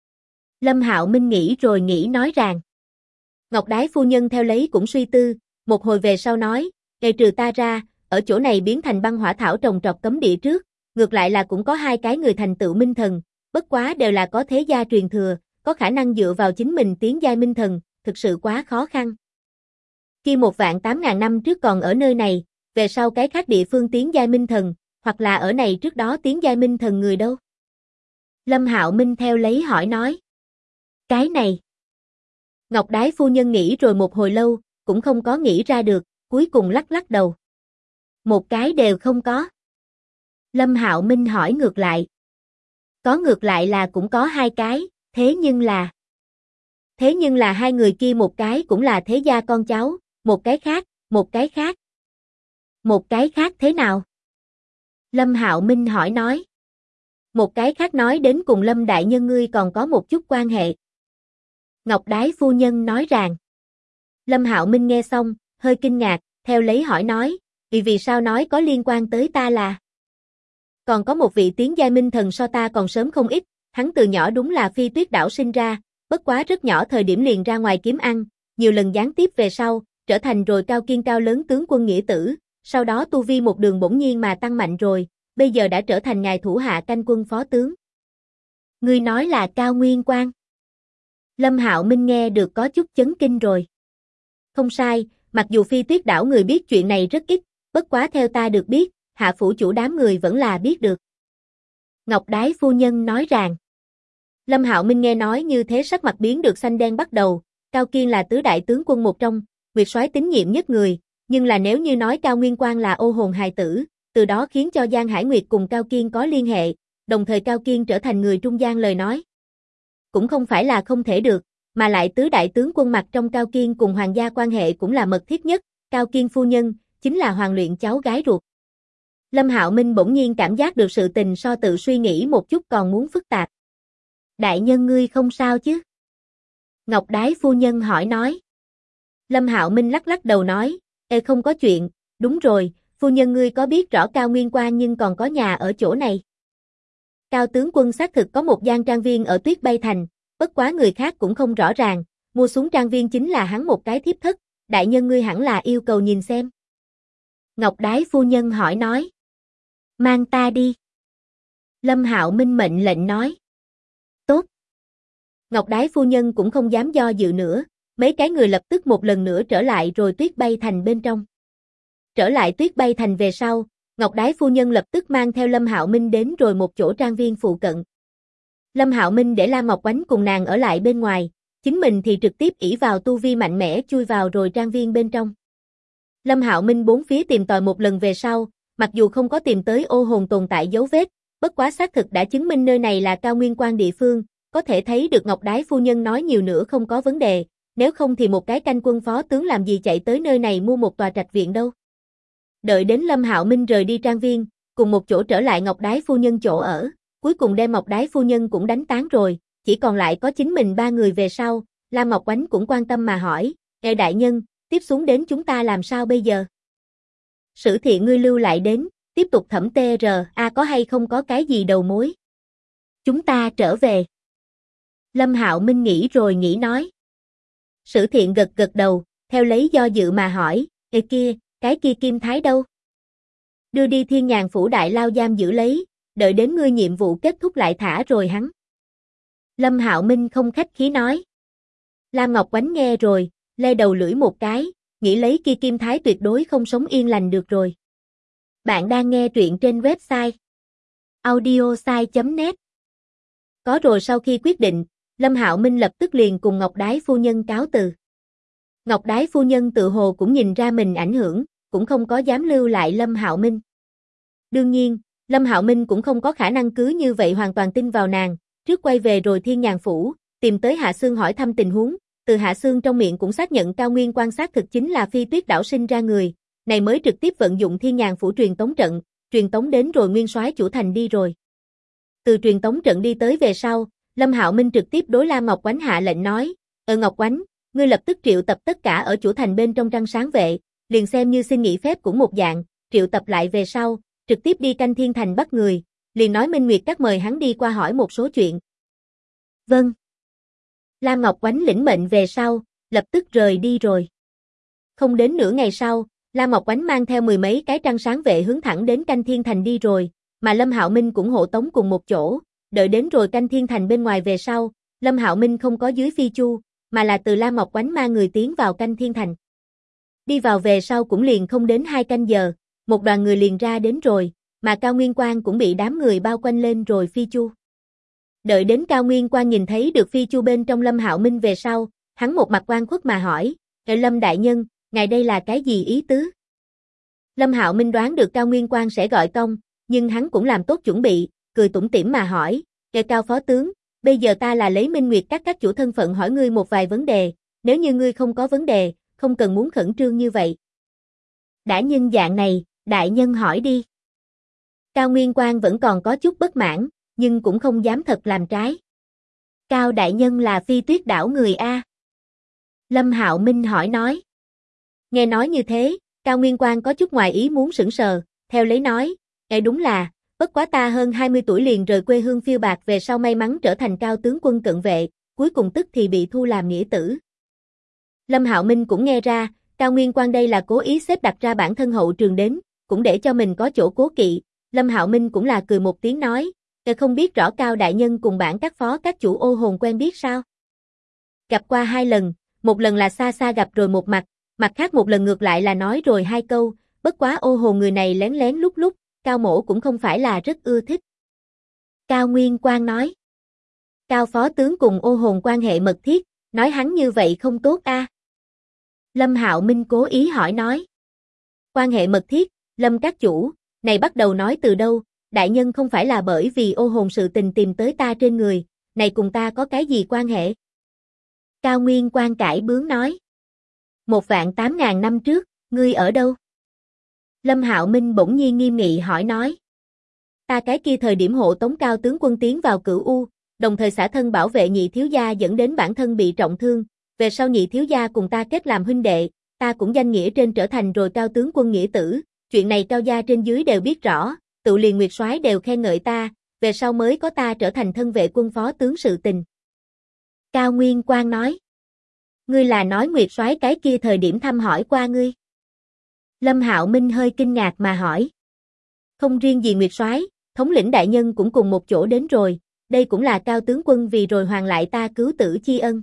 Lâm Hạo Minh nghĩ rồi nghĩ nói rằng. Ngọc Đái phu nhân theo lấy cũng suy tư, một hồi về sau nói, trừ ta ra, ở chỗ này biến thành băng hỏa thảo trồng trọt cấm địa trước, ngược lại là cũng có 2 cái người thành tựu minh thần, bất quá đều là có thế gia truyền thừa, có khả năng dựa vào chính mình tiến giai minh thần, thực sự quá khó khăn. Khi 1.800.000 năm trước còn ở nơi này, về sau cái khác địa phương tiến giai minh thần, hoặc là ở này trước đó tiến giai minh thần người đâu? Lâm Hạo Minh theo lấy hỏi nói. Cái này. Ngọc Đái phu nhân nghĩ rồi một hồi lâu, cũng không có nghĩ ra được, cuối cùng lắc lắc đầu. Một cái đều không có. Lâm Hạo Minh hỏi ngược lại. Có ngược lại là cũng có 2 cái, thế nhưng là 2 người kia một cái cũng là thế gia con cháu, một cái khác. Một cái khác thế nào? Lâm Hạo Minh hỏi nói. Một cái khác nói đến cùng Lâm đại nhân ngươi còn có một chút quan hệ. Ngọc Đái phu nhân nói rằng. Lâm Hạo Minh nghe xong, hơi kinh ngạc, theo lấy hỏi nói, vì sao nói có liên quan tới ta là? Còn có một vị tiến giai minh thần so ta còn sớm không ít, hắn từ nhỏ đúng là Phi Tuyết đảo sinh ra, bất quá rất nhỏ thời điểm liền ra ngoài kiếm ăn, nhiều lần gián tiếp về sau, trở thành rồi cao kiên cao lớn tướng quân nghĩa tử, sau đó tu vi một đường bỗng nhiên mà tăng mạnh rồi, bây giờ đã trở thành ngài thủ hạ canh quân phó tướng. Ngươi nói là Cao Nguyên Quang. Lâm Hạo Minh nghe được có chút chấn kinh rồi. Không sai, mặc dù Phi Tuyết đảo người biết chuyện này rất ít, bất quá theo ta được biết, hạ phủ chủ đám người vẫn là biết được. Ngọc Đái phu nhân nói rằng. Lâm Hạo Minh nghe nói như thế sắc mặt biến được xanh đen bắt đầu, Cao Kiên là tứ đại tướng quân một trong, Nguyệt soái tín nhiệm nhất người, nhưng là nếu như nói Cao Nguyên Quang là ô hồn hài tử, từ đó khiến cho Giang Hải Nguyệt cùng Cao Kiên có liên hệ, đồng thời Cao Kiên trở thành người trung gian lời nói. Cũng không phải là không thể được, mà lại tứ đại tướng quân mặt trong Cao Kiên cùng hoàng gia quan hệ cũng là mật thiết nhất, Cao Kiên phu nhân, chính là Hoàng Luyện cháu gái ruột. Lâm Hạo Minh bỗng nhiên cảm giác được sự tình so tự suy nghĩ một chút còn muốn phức tạp. Đại nhân ngươi không sao chứ? Ngọc Đái phu nhân hỏi nói. Lâm Hạo Minh lắc lắc đầu nói, không có chuyện, đúng rồi, phu nhân ngươi có biết rõ Cao Nguyên Quang nhưng còn có nhà ở chỗ này. Cao tướng quân xác thực có một gian trang viên ở Tuyết Bay Thành, bất quá người khác cũng không rõ ràng, mua xuống trang viên chính là hắn một cái thiếp thất, đại nhân ngươi hẳn là yêu cầu nhìn xem. Ngọc Đái phu nhân hỏi nói. Mang ta đi. Lâm Hạo Minh mệnh lệnh nói. Tốt. Ngọc Đái phu nhân cũng không dám do dự nữa, mấy cái người lập tức một lần nữa trở lại rồi Tuyết Bay Thành bên trong. Trở lại Tuyết Bay Thành về sau, Ngọc Đái phu nhân lập tức mang theo Lâm Hạo Minh đến rồi một chỗ trang viên phụ cận. Lâm Hạo Minh để Lam Ngọc Oánh cùng nàng ở lại bên ngoài, chính mình thì trực tiếp ỷ vào tu vi mạnh mẽ chui vào rồi trang viên bên trong. Lâm Hạo Minh bốn phía tìm tòi một lần về sau, mặc dù không có tìm tới ô hồn tồn tại dấu vết, bất quá xác thực đã chứng minh nơi này là Cao Nguyên Quang địa phương, có thể thấy được Ngọc Đái phu nhân nói nhiều nữa không có vấn đề, nếu không thì một cái canh quân phó tướng làm gì chạy tới nơi này mua một tòa trạch viện đâu. Đợi đến Lâm Hạo Minh rời đi trang viên, cùng một chỗ trở lại Ngọc Đái phu nhân chỗ ở, cuối cùng đem Ngọc Đái phu nhân cũng đánh tán rồi, chỉ còn lại có chính mình ba người về sau, Lam Ngọc Oánh cũng quan tâm mà hỏi, "Ê đại nhân, tiếp xuống đến chúng ta làm sao bây giờ?" "Sử Thiện ngươi lưu lại đến, tiếp tục thẩm TRA có hay không có cái gì đầu mối. Chúng ta trở về." Lâm Hạo Minh nghĩ rồi nghĩ nói. Sử Thiện gật gật đầu, theo lấy do dự mà hỏi, "Ê kia, cái kia Kim Thái đâu?" "Đưa đi Thiên Nhàn phủ đại lao giam giữ lấy, đợi đến ngươi nhiệm vụ kết thúc lại thả rồi hắn." Lâm Hạo Minh không khách khí nói. Lam Ngọc Oánh nghe rồi, lê đầu lưỡi một cái, nghĩ lấy kia Kim Thái tuyệt đối không sống yên lành được rồi. Bạn đang nghe truyện trên website audiosai.net. Có rồi sau khi quyết định, Lâm Hạo Minh lập tức liền cùng Ngọc Đái phu nhân cáo từ. Ngọc Đái phu nhân tự hồ cũng nhìn ra mình ảnh hưởng, cũng không có dám lưu lại Lâm Hạo Minh. Đương nhiên, Lâm Hạo Minh cũng không có khả năng cứ như vậy hoàn toàn tin vào nàng, trước quay về rồi Thiên Nhàn phủ, tìm tới Hạ Xương hỏi thăm tình huống, từ Hạ Xương trong miệng cũng xác nhận Cao Nguyên quan sát thực chính là Phi Tuyết đảo sinh ra người, này mới trực tiếp vận dụng Thiên Nhàn phủ truyền tống trận, truyền tống đến rồi Nguyên Soái chủ thành đi rồi. Từ truyền tống trận đi tới về sau, Lâm Hạo Minh trực tiếp đối Lam Ngọc Oánh hạ lệnh nói, Ngọc Oánh, ngươi lập tức triệu tập tất cả ở chủ thành bên trong trăng sáng vệ, liền xem như xin nghỉ phép cũng một dạng, triệu tập lại về sau, trực tiếp đi canh Thiên Thành bắt người, liền nói Minh Nguyệt Các mời hắn đi qua hỏi một số chuyện." "Vâng." Lam Ngọc Oánh lĩnh mệnh về sau, lập tức rời đi rồi. Không đến nửa ngày sau, Lam Ngọc Oánh mang theo mười mấy cái trăng sáng vệ hướng thẳng đến canh Thiên Thành đi rồi, mà Lâm Hạo Minh cũng hộ tống cùng một chỗ, đợi đến rồi canh Thiên Thành bên ngoài về sau, Lâm Hạo Minh không có dưới phi chu, mà là từ Lam Ngọc Oánh mang người tiến vào canh Thiên Thành. Đi vào về sau cũng liền không đến 2 canh giờ, một đoàn người liền ra đến rồi, mà Cao Nguyên Quang cũng bị đám người bao quanh lên rồi phi chu. Đợi đến Cao Nguyên Quang nhìn thấy được phi chu bên trong Lâm Hạo Minh về sau, hắn một mặt oan khuất mà hỏi, Lâm đại nhân, ngài đây là cái gì ý tứ? Lâm Hạo Minh đoán được Cao Nguyên Quang sẽ gọi công, nhưng hắn cũng làm tốt chuẩn bị, cười tủm tỉm mà hỏi, Cao phó tướng, bây giờ ta là lấy Minh Nguyệt các chủ thân phận hỏi ngươi một vài vấn đề, nếu như ngươi không có vấn đề, không cần muốn khẩn trương như vậy." "Đã nhân dạng này, đại nhân hỏi đi." Cao Nguyên Quang vẫn còn có chút bất mãn, nhưng cũng không dám thật làm trái. "Cao đại nhân là Phi Tuyết đảo người A?" Lâm Hạo Minh hỏi nói. Nghe nói như thế, Cao Nguyên Quang có chút ngoài ý muốn sững sờ, theo lấy nói, đúng là, bất quá ta hơn 20 tuổi liền rời quê hương phiêu bạc về sau may mắn trở thành cao tướng quân cận vệ, cuối cùng tức thì bị thu làm nghĩa tử." Lâm Hạo Minh cũng nghe ra, Cao Nguyên Quang đây là cố ý xếp đặt ra bản thân hậu trường đến, cũng để cho mình có chỗ cố kỵ. Lâm Hạo Minh cũng là cười một tiếng nói, không biết rõ Cao đại nhân cùng bản các phó các chủ ô hồn quen biết sao? "Gặp qua 2 lần, một lần là xa xa gặp rồi một mặt, mặt khác một lần ngược lại là nói rồi 2 câu, bất quá ô hồn người này lén lén lúc lúc, Cao mỗ cũng không phải là rất ưa thích." Cao Nguyên Quang nói. "Cao phó tướng cùng ô hồn quan hệ mật thiết, nói hắn như vậy không tốt a?" Lâm Hạo Minh cố ý hỏi nói. "Quan hệ mật thiết, Lâm các chủ, này bắt đầu nói từ đâu, đại nhân không phải là bởi vì ô hồn sự tình tìm tới ta trên người, này cùng ta có cái gì quan hệ?" Cao Nguyên Quang cãi bướng nói. 1.800.000 năm trước, ngươi ở đâu? Lâm Hạo Minh bỗng nhiên nghiêm nghị hỏi nói. "Ta cái kia thời điểm hộ tống Cao tướng quân tiến vào Cửu U, đồng thời xả thân bảo vệ nhị thiếu gia dẫn đến bản thân bị trọng thương, về sau nhị thiếu gia cùng ta kết làm huynh đệ, ta cũng danh nghĩa trên trở thành rồi Cao tướng quân nghĩa tử, chuyện này Cao gia trên dưới đều biết rõ, tự liền Nguyệt soái đều khen ngợi ta, về sau mới có ta trở thành thân vệ quân phó tướng sự tình." Cao Nguyên Quang nói. "Ngươi là nói Nguyệt soái cái kia thời điểm thăm hỏi qua ngươi?" Lâm Hạo Minh hơi kinh ngạc mà hỏi. "Không riêng gì Nguyệt soái, thống lĩnh đại nhân cũng cùng một chỗ đến rồi, đây cũng là Cao tướng quân vì rồi hoàn lại ta cứu tử chi ân."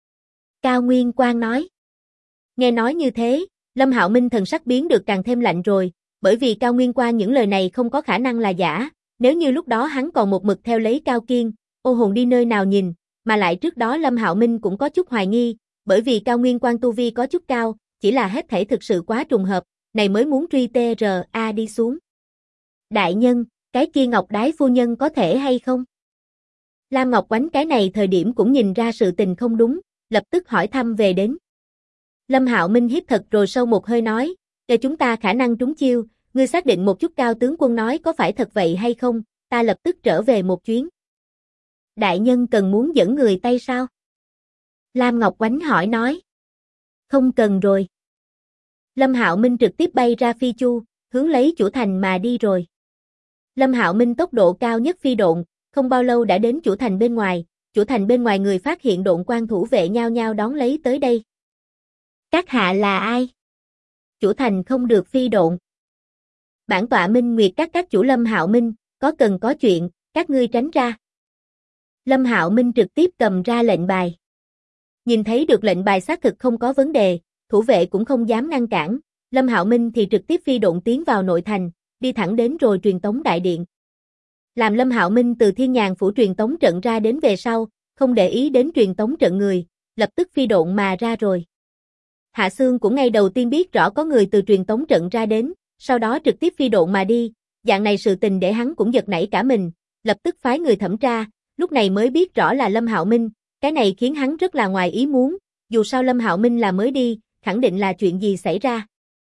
Cao Nguyên Quang nói. Nghe nói như thế, Lâm Hạo Minh thần sắc biến được càng thêm lạnh rồi, bởi vì Cao Nguyên Quang những lời này không có khả năng là giả, nếu như lúc đó hắn còn một mực theo lấy Cao Kiên, ô hồn đi nơi nào nhìn, mà lại trước đó Lâm Hạo Minh cũng có chút hoài nghi, bởi vì Cao Nguyên Quang tu vi có chút cao, chỉ là hết thảy thực sự quá trùng hợp, này mới muốn truy TRA đi xuống. "Đại nhân, cái kia Ngọc Đái phu nhân có thể hay không?" Lam Ngọc Oánh cái này thời điểm cũng nhìn ra sự tình không đúng, lập tức hỏi thăm về đến. Lâm Hạo Minh hít thật rồi sâu một hơi nói, chúng ta khả năng trúng chiêu, ngươi xác định một chút Cao tướng quân nói có phải thật vậy hay không, ta lập tức trở về một chuyến. Đại nhân cần muốn dẫn người Tây sao? Lam Ngọc Oánh hỏi nói. Không cần rồi. Lâm Hạo Minh trực tiếp bay ra phi chu, hướng lấy chủ thành mà đi rồi. Lâm Hạo Minh tốc độ cao nhất phi độn, không bao lâu đã đến chủ thành bên ngoài người phát hiện độn quan thủ vệ nhao nhao đón lấy tới đây. Các hạ là ai? Chủ thành không được phi độn. Bản tọa Minh Nguyệt các chủ Lâm Hạo Minh, có cần có chuyện, các ngươi tránh ra. Lâm Hạo Minh trực tiếp cầm ra lệnh bài. Nhìn thấy được lệnh bài xác thực không có vấn đề, thủ vệ cũng không dám ngăn cản, Lâm Hạo Minh thì trực tiếp phi độn tiến vào nội thành, đi thẳng đến rồi truyền tống đại điện. Làm Lâm Hạo Minh từ Thiên Nhàn phủ truyền tống trận ra đến về sau, không để ý đến truyền tống trận người, lập tức phi độn mà ra rồi. Hạ Xương cũng ngay đầu tiên biết rõ có người từ truyền tống trận ra đến, sau đó trực tiếp phi độn mà đi, dạng này sự tình để hắn cũng giật nảy cả mình, lập tức phái người thẩm tra, lúc này mới biết rõ là Lâm Hạo Minh, cái này khiến hắn rất là ngoài ý muốn, dù sao Lâm Hạo Minh là mới đi, khẳng định là chuyện gì xảy ra.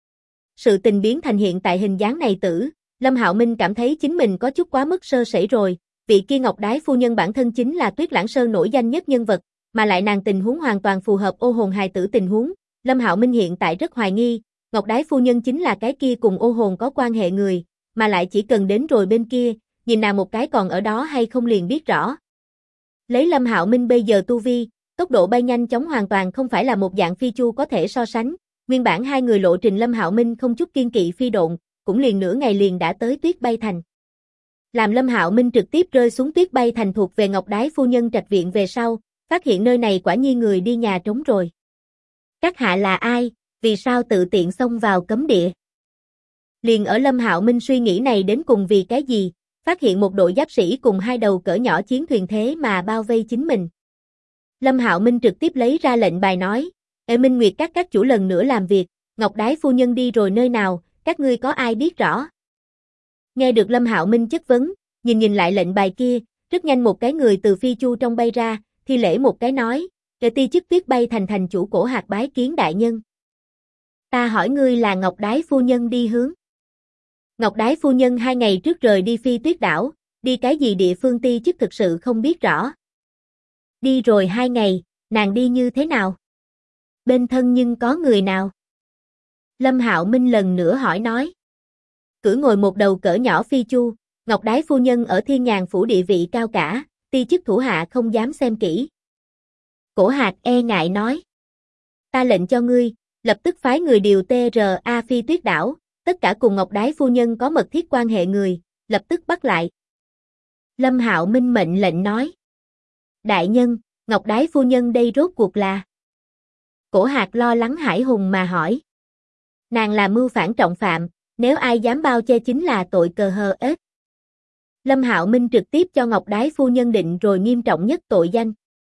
Sự tình biến thành hiện tại hình dáng này tử, Lâm Hạo Minh cảm thấy chính mình có chút quá mức sơ sẩy rồi, vị kia Ngọc Đái phu nhân bản thân chính là Tuyết Lãng Sơn nổi danh nhất nhân vật, mà lại nàng tình huống hoàn toàn phù hợp ô hồn hài tử tình huống, Lâm Hạo Minh hiện tại rất hoài nghi, Ngọc Đái phu nhân chính là cái kia cùng ô hồn có quan hệ người, mà lại chỉ cần đến rồi bên kia, nhìn nàng một cái còn ở đó hay không liền biết rõ. Lấy Lâm Hạo Minh bây giờ tu vi, tốc độ bay nhanh chóng hoàn toàn không phải là một dạng phi chu có thể so sánh, nguyên bản hai người lộ trình Lâm Hạo Minh không chút kiên kỵ phi độn, cũng liền nửa ngày liền đã tới Tuyết Bay Thành. Làm Lâm Hạo Minh trực tiếp rơi xuống Tuyết Bay Thành thuộc về Ngọc Đái phu nhân trạch viện về sau, phát hiện nơi này quả nhiên người đi nhà trống rồi. Các hạ là ai, vì sao tự tiện xông vào cấm địa? Liền ở Lâm Hạo Minh suy nghĩ này đến cùng vì cái gì, phát hiện một đội giáp sĩ cùng hai đầu cỡ nhỏ chiến thuyền thế mà bao vây chính mình. Lâm Hạo Minh trực tiếp lấy ra lệnh bài nói, Minh Nguyệt các chủ lần nữa làm việc, Ngọc Đái phu nhân đi rồi nơi nào, các ngươi có ai biết rõ? Nghe được Lâm Hạo Minh chất vấn, nhìn lại lệnh bài kia, rất nhanh một cái người từ phi chu trong bay ra, thi lễ một cái nói, ti chức Tuyết Bay Thành thành chủ Cổ Hạc bái kiến đại nhân. Ta hỏi ngươi là Ngọc Đái phu nhân đi hướng. Ngọc Đái phu nhân 2 ngày trước rời đi Phi Tuyết đảo, đi cái gì địa phương ti chức thực sự không biết rõ. Đi rồi 2 ngày, nàng đi như thế nào? Bên thân nhưng có người nào? Lâm Hạo Minh lần nữa hỏi nói. Cưỡi ngồi một đầu cỡ nhỏ phi chu, Ngọc Đái phu nhân ở Thiên Nhàn phủ địa vị cao cả, ti chức thủ hạ không dám xem kỹ. Cổ Hạc e ngại nói. Ta lệnh cho ngươi, lập tức phái người điều TRA Phi Tuyết đảo, tất cả cùng Ngọc Đái phu nhân có mật thiết quan hệ người, lập tức bắt lại. Lâm Hạo Minh mệnh lệnh nói. Đại nhân, Ngọc Đái phu nhân đây rốt cuộc là? Cổ Hạc lo lắng hãi hùng mà hỏi. Nàng là mưu phản trọng phạm, nếu ai dám bao che chính là tội cờ hờ ết. Lâm Hạo Minh trực tiếp cho Ngọc Đái phu nhân định rồi nghiêm trọng nhất tội danh.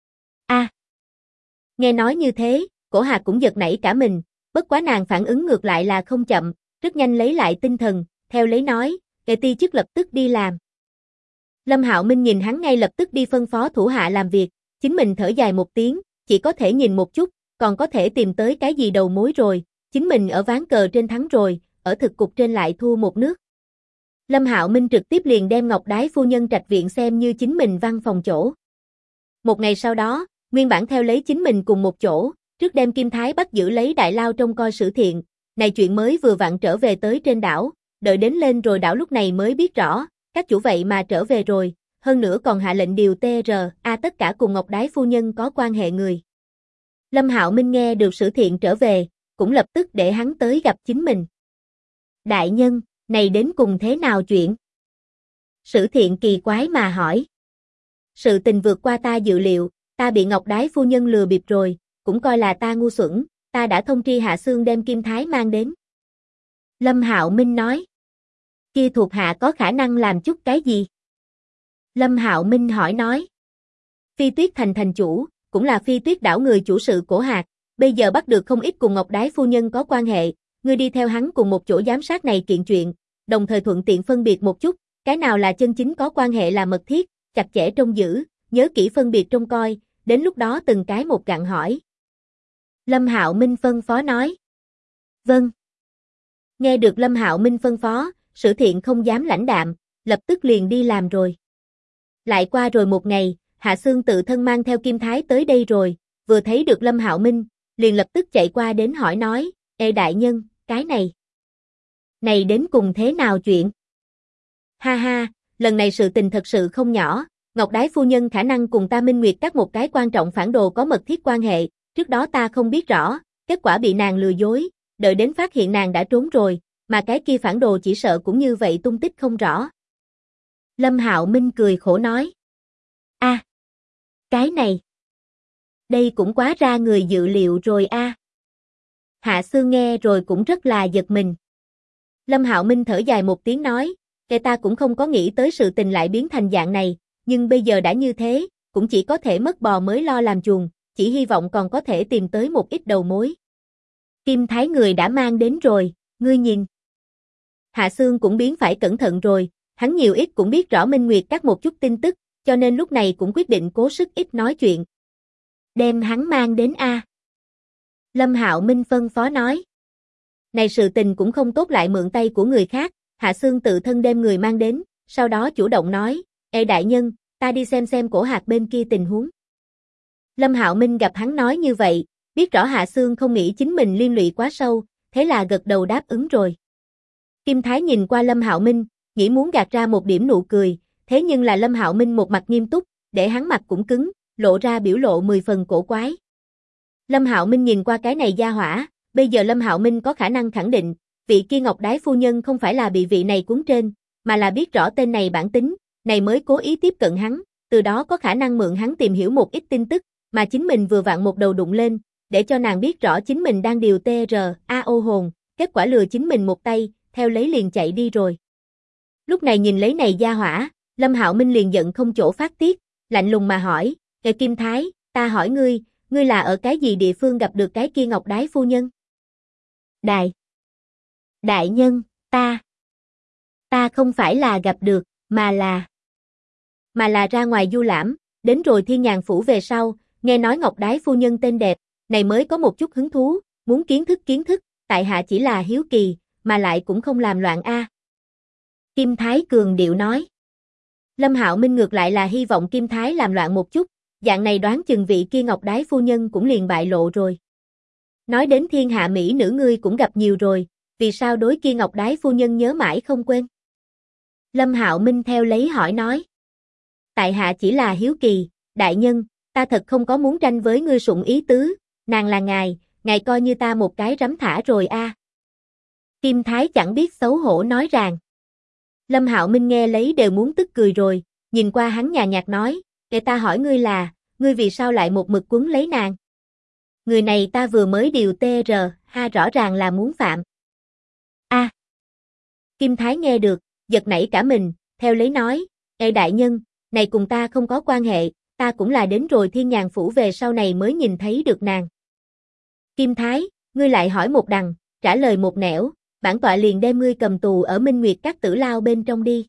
Nghe nói như thế, Cổ Hạc cũng giật nảy cả mình, bất quá nàng phản ứng ngược lại là không chậm, rất nhanh lấy lại tinh thần, theo lấy nói, ti chức lập tức đi làm. Lâm Hạo Minh nhìn hắn ngay lập tức đi phân phó thủ hạ làm việc, chính mình thở dài một tiếng, chỉ có thể nhìn một chút, còn có thể tìm tới cái gì đầu mối rồi, chính mình ở ván cờ trên thắng rồi, ở thực cục trên lại thua một nước. Lâm Hạo Minh trực tiếp liền đem Ngọc Đái phu nhân trạch viện xem như chính mình văn phòng chỗ. Một ngày sau đó, nguyên bản theo lấy chính mình cùng một chỗ, trước đem Kim Thái bắt giữ lấy đại lao trông coi Sử Thiện, này chuyện mới vừa vặn trở về tới trên đảo, đợi đến lên rồi đảo lúc này mới biết rõ, các chủ vậy mà trở về rồi, hơn nữa còn hạ lệnh điều TRA tất cả cùng Ngọc Đái phu nhân có quan hệ người. Lâm Hạo Minh nghe được Sử Thiện trở về, cũng lập tức để hắn tới gặp chính mình. Đại nhân, này đến cùng thế nào chuyện? Sử Thiện kỳ quái mà hỏi. Sự tình vượt qua ta dự liệu, ta bị Ngọc Đái phu nhân lừa bịp rồi, cũng coi là ta ngu xuẩn, ta đã thông tri Hạ Xương đem Kim Thái mang đến. Lâm Hạo Minh nói. Kia thuộc hạ có khả năng làm chút cái gì? Lâm Hạo Minh hỏi nói. Phi Tuyết Thành thành chủ, cũng là Phi Tuyết đảo người chủ sự Cổ Hạc, bây giờ bắt được không ít cùng Ngọc Đái phu nhân có quan hệ, ngươi đi theo hắn cùng một chỗ giám sát này kiện chuyện, đồng thời thuận tiện phân biệt một chút, cái nào là chân chính có quan hệ là mật thiết, chặt chẽ trông giữ, nhớ kỹ phân biệt trông coi, đến lúc đó từng cái một gặng hỏi. Lâm Hạo Minh phân phó nói. Vâng. Nghe được Lâm Hạo Minh phân phó, Sử Thiện không dám lãnh đạm, lập tức liền đi làm rồi. Lại qua rồi một ngày, Hạ Xương tự thân mang theo Kim Thái tới đây rồi, vừa thấy được Lâm Hạo Minh, liền lập tức chạy qua đến hỏi nói, ê đại nhân, cái này đến cùng thế nào chuyện? Ha ha, lần này sự tình thật sự không nhỏ, Ngọc Đái phu nhân khả năng cùng ta Minh Nguyệt Các một cái quan trọng phản đồ có mật thiết quan hệ, trước đó ta không biết rõ, kết quả bị nàng lừa dối, đợi đến phát hiện nàng đã trốn rồi, mà cái kia phản đồ chỉ sợ cũng như vậy tung tích không rõ. Lâm Hạo Minh cười khổ nói. A, cái này, đây cũng quá ra người dự liệu rồi a. Hạ Xương nghe rồi cũng rất là giật mình. Lâm Hạo Minh thở dài một tiếng nói, kẻ ta cũng không có nghĩ tới sự tình lại biến thành dạng này, nhưng bây giờ đã như thế, cũng chỉ có thể mất bò mới lo làm chuồng, chỉ hy vọng còn có thể tìm tới một ít đầu mối. Kim Thái người đã mang đến rồi, ngươi nhìn. Hạ Xương cũng biến phải cẩn thận rồi, hắn nhiều ít cũng biết rõ Minh Nguyệt Các một chút tin tức, cho nên lúc này cũng quyết định cố sức ít nói chuyện. Đem hắn mang đến a. Lâm Hạo Minh phân phó nói. Này sự tình cũng không tốt lại mượn tay của người khác, Hạ Xương tự thân đem người mang đến, sau đó chủ động nói, ê đại nhân, ta đi xem cổ hạt bên kia tình huống. Lâm Hạo Minh gặp hắn nói như vậy, biết rõ Hạ Xương không nghĩ chính mình liên lụy quá sâu, thế là gật đầu đáp ứng rồi. Kim Thái nhìn qua Lâm Hạo Minh, nghĩ muốn gạt ra một điểm nụ cười, thế nhưng là Lâm Hạo Minh một mặt nghiêm túc, để hắn mặt cũng cứng, lộ ra biểu lộ 10 phần cổ quái. Lâm Hạo Minh nhìn qua cái này gia hỏa, bây giờ Lâm Hạo Minh có khả năng khẳng định, vị kia Ngọc Đái phu nhân không phải là bị vị này cuốn trên, mà là biết rõ tên này bản tính, này mới cố ý tiếp cận hắn, từ đó có khả năng mượn hắn tìm hiểu một ít tin tức, mà chính mình vừa vặn một đầu đụng lên, để cho nàng biết rõ chính mình đang điều TRAO hồn, kết quả lừa chính mình một tay, theo lấy liền chạy đi rồi. Lúc này nhìn lấy này gia hỏa, Lâm Hạo Minh liền giận không chỗ phát tiết, lạnh lùng mà hỏi, "Ê Kim Thái, ta hỏi ngươi là ở cái gì địa phương gặp được cái kia Ngọc Đái phu nhân?" Đại nhân, ta không phải là gặp được, mà là ra ngoài du lãm, đến rồi Thiên Nhàn phủ về sau, nghe nói Ngọc Đái phu nhân tên đẹp, này mới có một chút hứng thú, muốn kiến thức, tại hạ chỉ là hiếu kỳ, mà lại cũng không làm loạn a. Kim Thái cường điệu nói. Lâm Hạo Minh ngược lại là hy vọng Kim Thái làm loạn một chút, dạng này đoán chừng vị kia Ngọc Đái phu nhân cũng liền bại lộ rồi. Nói đến thiên hạ mỹ nữ ngươi cũng gặp nhiều rồi, vì sao đối kia Ngọc Đái phu nhân nhớ mãi không quên? Lâm Hạo Minh theo lấy hỏi nói. Tại hạ chỉ là hiếu kỳ, đại nhân, ta thật không có muốn tranh với ngươi sủng ý tứ, nàng là ngài coi như ta một cái rắm thả rồi a. Kim Thái chẳng biết xấu hổ nói rằng. Lâm Hạo Minh nghe lấy đều muốn tức cười rồi, nhìn qua hắn nhàn nhạt nói, để ta hỏi ngươi vì sao lại một mực quấn lấy nàng? Người này ta vừa mới điều ha rõ ràng là muốn phạm. A. Kim Thái nghe được, giật nảy cả mình, theo lấy nói, ê đại nhân, này cùng ta không có quan hệ, ta cũng là đến rồi Thiên Nhàn phủ về sau này mới nhìn thấy được nàng. Kim Thái, ngươi lại hỏi một đằng, trả lời một nẻo, bản tọa liền đem ngươi cầm tù ở Minh Nguyệt Các tử lao bên trong đi.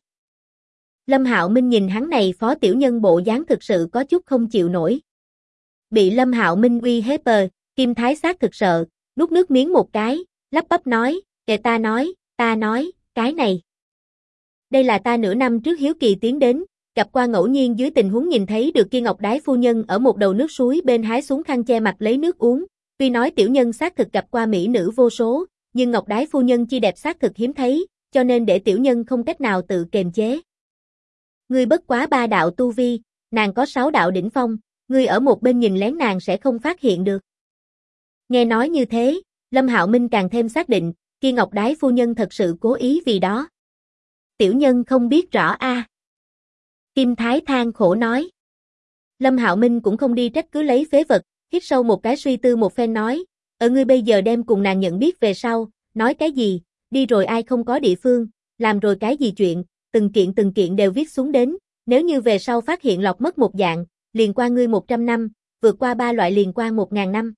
Lâm Hạo Minh nhìn hắn này phó tiểu nhân bộ dáng thực sự có chút không chịu nổi. Bị Lâm Hạo Minh uy hiếp, Kim Thái xác thực sợ, nuốt nước miếng một cái, lắp bắp nói, kệ ta nói, cái này. Đây là ta nửa năm trước hiếu kỳ tiến đến, gặp qua ngẫu nhiên dưới tình huống nhìn thấy được kia Ngọc Đái phu nhân ở một đầu nước suối bên hái xuống khăn che mặt lấy nước uống, tuy nói tiểu nhân xác thực gặp qua mỹ nữ vô số, nhưng Ngọc Đái phu nhân chi đẹp xác thực hiếm thấy, cho nên để tiểu nhân không cách nào tự kiềm chế. Ngươi bất quá 3 đạo tu vi, nàng có 6 đạo đỉnh phong, ngươi ở một bên nhìn lén nàng sẽ không phát hiện được. Nghe nói như thế, Lâm Hạo Minh càng thêm xác định, kia Ngọc Đái phu nhân thật sự cố ý vì đó. Tiểu nhân không biết rõ a. Kim Thái than khổ nói. Lâm Hạo Minh cũng không đi trách cứ lấy phế vật, hít sâu một cái suy tư một phen nói, ở ngươi bây giờ đem cùng nàng nhận biết về sau, nói cái gì, đi rồi ai không có địa phương, làm rồi cái gì chuyện, từng kiện đều viết xuống đến, nếu như về sau phát hiện lọt mất một dạng, liền qua ngươi 100 năm, vượt qua 3 loại liền qua 1000 năm.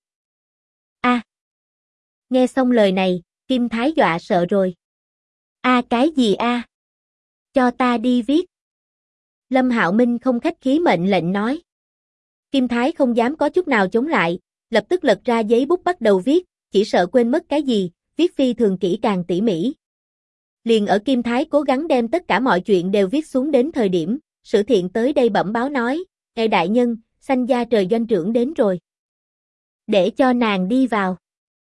A. Nghe xong lời này, Kim Thái dọa sợ rồi. A cái gì a? Cho ta đi viết. Lâm Hạo Minh không khách khí mệnh lệnh nói. Kim Thái không dám có chút nào chống lại, lập tức lật ra giấy bút bắt đầu viết, chỉ sợ quên mất cái gì, viết phi thường kỹ càng tỉ mỉ. Liền ở Kim Thái cố gắng đem tất cả mọi chuyện đều viết xuống đến thời điểm, Sử Thiện tới đây bẩm báo nói, Ê đại nhân, Sanh gia trời doanh trưởng đến rồi. Để cho nàng đi vào.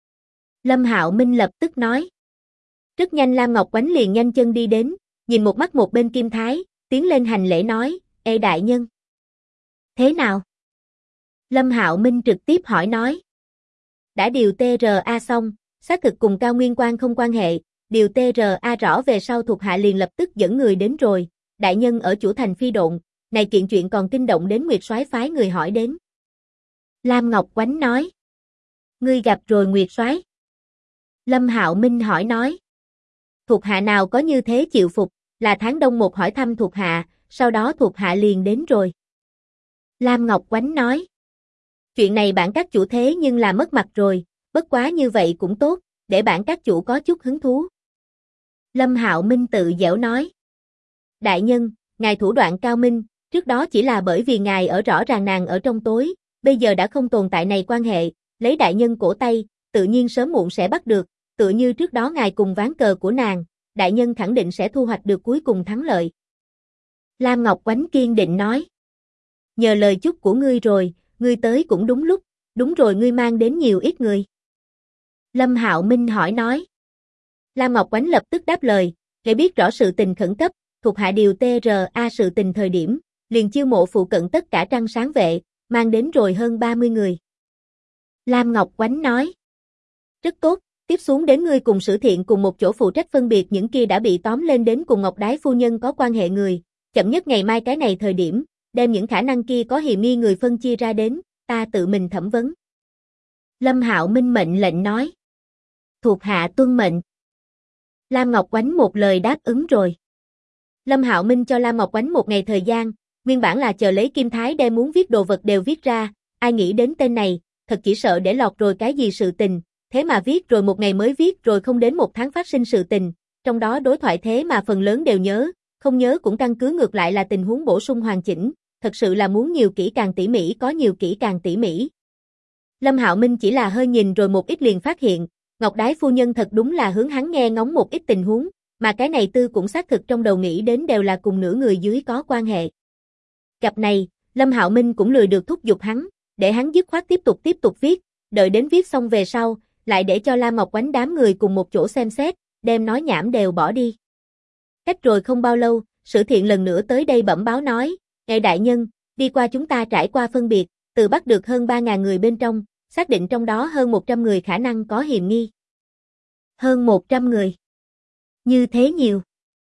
Lâm Hạo Minh lập tức nói. Rất nhanh Lam Ngọc Oánh liền nhanh chân đi đến, nhìn một mắt một bên Kim Thái, tiến lên hành lễ nói, Ê đại nhân. Thế nào? Lâm Hạo Minh trực tiếp hỏi nói. Đã điều TRA xong, xác thực cùng Cao Nguyên Quang không quan hệ, điều TRA rõ về sau thuộc hạ liền lập tức dẫn người đến rồi, đại nhân ở chủ thành Phi Độn, này kiện chuyện còn kinh động đến Nguyệt Soái phái người hỏi đến. Lam Ngọc Oánh nói. Ngươi gặp rồi Nguyệt Soái? Lâm Hạo Minh hỏi nói. Thuộc hạ nào có như thế chịu phục, là tháng đông một hỏi thăm thuộc hạ, sau đó thuộc hạ liền đến rồi. Lam Ngọc Oánh nói. Chuyện này bản các chủ thế nhưng là mất mặt rồi, bất quá như vậy cũng tốt, để bản các chủ có chút hứng thú. Lâm Hạo Minh tự giễu nói. Đại nhân, ngài thủ đoạn cao minh, trước đó chỉ là bởi vì ngài ở rõ ràng nàng ở trong tối, bây giờ đã không tồn tại này quan hệ, lấy đại nhân cổ tay, tự nhiên sớm muộn sẽ bắt được, tựa như trước đó ngài cùng ván cờ của nàng, đại nhân khẳng định sẽ thu hoạch được cuối cùng thắng lợi. Lam Ngọc Oánh kiên định nói. Nhờ lời chúc của ngươi rồi, ngươi tới cũng đúng lúc, đúng rồi ngươi mang đến nhiều ít người. Lâm Hạo Minh hỏi nói. Lam Ngọc Oánh lập tức đáp lời, để biết rõ sự tình khẩn cấp, thuộc hạ điều TRA sự tình thời điểm, liền chiêu mộ phụ cận tất cả trăng sáng vệ, mang đến rồi hơn 30 người. Lam Ngọc Oánh nói. Rất tốt, tiếp xuống đến ngươi cùng Sử Thiện cùng một chỗ phụ trách phân biệt những kia đã bị tóm lên đến cùng Ngọc Đái phu nhân có quan hệ người, chậm nhất ngày mai cái này thời điểm, đem những khả năng kia có hiềm nghi người phân chia ra đến, ta tự mình thẩm vấn. Lâm Hạo Minh mệnh lệnh nói. Thuộc hạ tuân mệnh. Lam Ngọc Oánh một lời đáp ứng rồi. Lâm Hạo Minh cho Lam Ngọc Oánh một ngày thời gian, nguyên bản là chờ lấy Kim Thái đem muốn viết đồ vật đều viết ra, ai nghĩ đến tên này, thật chỉ sợ để lọt rồi cái gì sự tình, thế mà viết rồi một ngày mới viết rồi không đến một tháng phát sinh sự tình, trong đó đối thoại thế mà phần lớn đều nhớ, không nhớ cũng căn cứ ngược lại là tình huống bổ sung hoàn chỉnh, thật sự là muốn nhiều kỹ càng tỉ mỉ có nhiều kỹ càng tỉ mỉ. Lâm Hạo Minh chỉ là hơi nhìn rồi một ít liền phát hiện, Ngọc Đái phu nhân thật đúng là hướng hắn nghe ngóng một ít tình huống, mà cái này tư cũng xác thực trong đầu nghĩ đến đều là cùng nửa người dưới có quan hệ. Cặp này, Lâm Hạo Minh cũng lười được thúc giục hắn, để hắn dứt khoát tiếp tục viết, đợi đến viết xong về sau, lại để cho Lam Ngọc Oánh đám người cùng một chỗ xem xét, đem nói nhảm đều bỏ đi. Cách rồi không bao lâu, Sử Thiện lần nữa tới đây bẩm báo nói, Ngài đại nhân, đi qua chúng ta trải qua phân biệt, từ bắt được hơn 3.000 người bên trong, xác định trong đó hơn 100 người khả năng có hiềm nghi. Hơn 100 người. Như thế nhiều.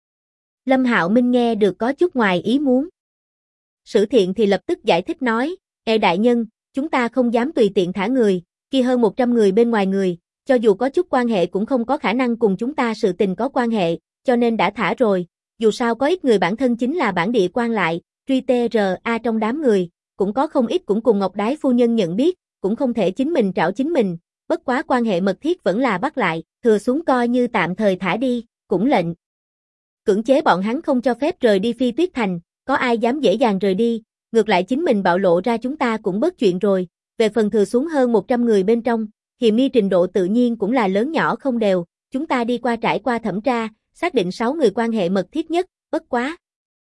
Lâm Hạo Minh nghe được có chút ngoài ý muốn. Sử Thiện thì lập tức giải thích nói, Ê đại nhân, chúng ta không dám tùy tiện thả người, kia hơn 100 người bên ngoài người, cho dù có chút quan hệ cũng không có khả năng cùng chúng ta sự tình có quan hệ, cho nên đã thả rồi, dù sao có ít người bản thân chính là bản địa quan lại, truy TRA trong đám người, cũng có không ít cũng cùng Ngọc Đái phu nhân nhận biết, cũng không thể chính mình trảo chính mình, bất quá quan hệ mật thiết vẫn là bắt lại, thừa xuống coi như tạm thời thả đi, cũng lệnh. Cưỡng chế bọn hắn không cho phép rời đi Phi Tuyết Thành, có ai dám dễ dàng rời đi, ngược lại chính mình bạo lộ ra chúng ta cũng bớt chuyện rồi, về phần thừa xuống hơn 100 người bên trong, hiềm nghi trình độ tự nhiên cũng là lớn nhỏ không đều, chúng ta đi qua trải qua thẩm tra, xác định 6 người quan hệ mật thiết nhất, bất quá.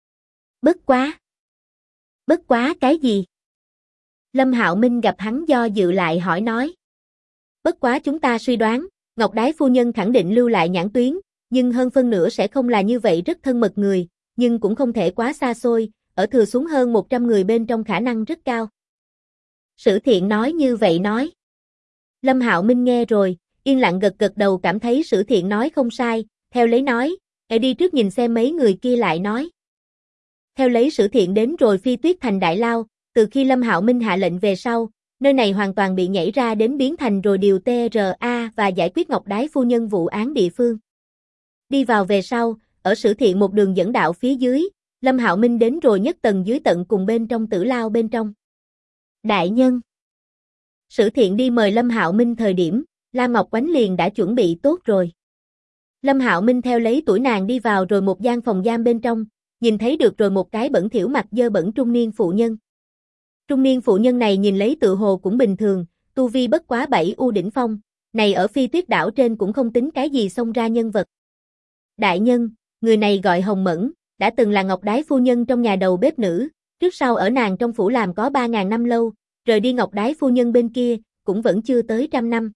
Bất quá cái gì? Lâm Hạo Minh gặp hắn do dự lại hỏi nói. Bất quá chúng ta suy đoán, Ngọc Đái phu nhân khẳng định lưu lại nhãn tuyến, nhưng hơn phân nửa sẽ không là như vậy rất thân mật người, nhưng cũng không thể quá xa xôi, ở thừa xuống hơn 100 người bên trong khả năng rất cao. Sử Thiện nói như vậy nói. Lâm Hạo Minh nghe rồi, yên lặng gật gật đầu cảm thấy Sử Thiện nói không sai, theo lấy nói, đi trước nhìn xem mấy người kia lại nói. Theo lấy Sử Thiện đến rồi Phi Tuyết Thành đại lao, từ khi Lâm Hạo Minh hạ lệnh về sau, nơi này hoàn toàn bị nhảy ra đến biến thành rồi điều TRA và giải quyết Ngọc Đái phu nhân vụ án địa phương. Đi vào về sau, ở Sử Thiện một đường dẫn đạo phía dưới, Lâm Hạo Minh đến rồi nhất tầng dưới tận cùng bên trong tử lao bên trong. Đại nhân. Sử Thiện đi mời Lâm Hạo Minh thời điểm, Lam Ngọc Oánh liền đã chuẩn bị tốt rồi. Lâm Hạo Minh theo lấy tuổi nàng đi vào rồi một gian phòng giam bên trong, nhìn thấy được rồi một cái bẩn thỉu mặt dơ bẩn trung niên phụ nhân. Trung niên phụ nhân này nhìn lấy tự hồ cũng bình thường, tu vi bất quá 7 u đỉnh phong, này ở Phi Tuyết đảo trên cũng không tính cái gì xông ra nhân vật. Đại nhân, người này gọi Hồng Mẫn, đã từng là Ngọc Đái phu nhân trong nhà đầu bếp nữ, trước sau ở nàng trong phủ làm có 3.000 năm lâu, rời đi Ngọc Đái phu nhân bên kia, cũng vẫn chưa tới 100 năm.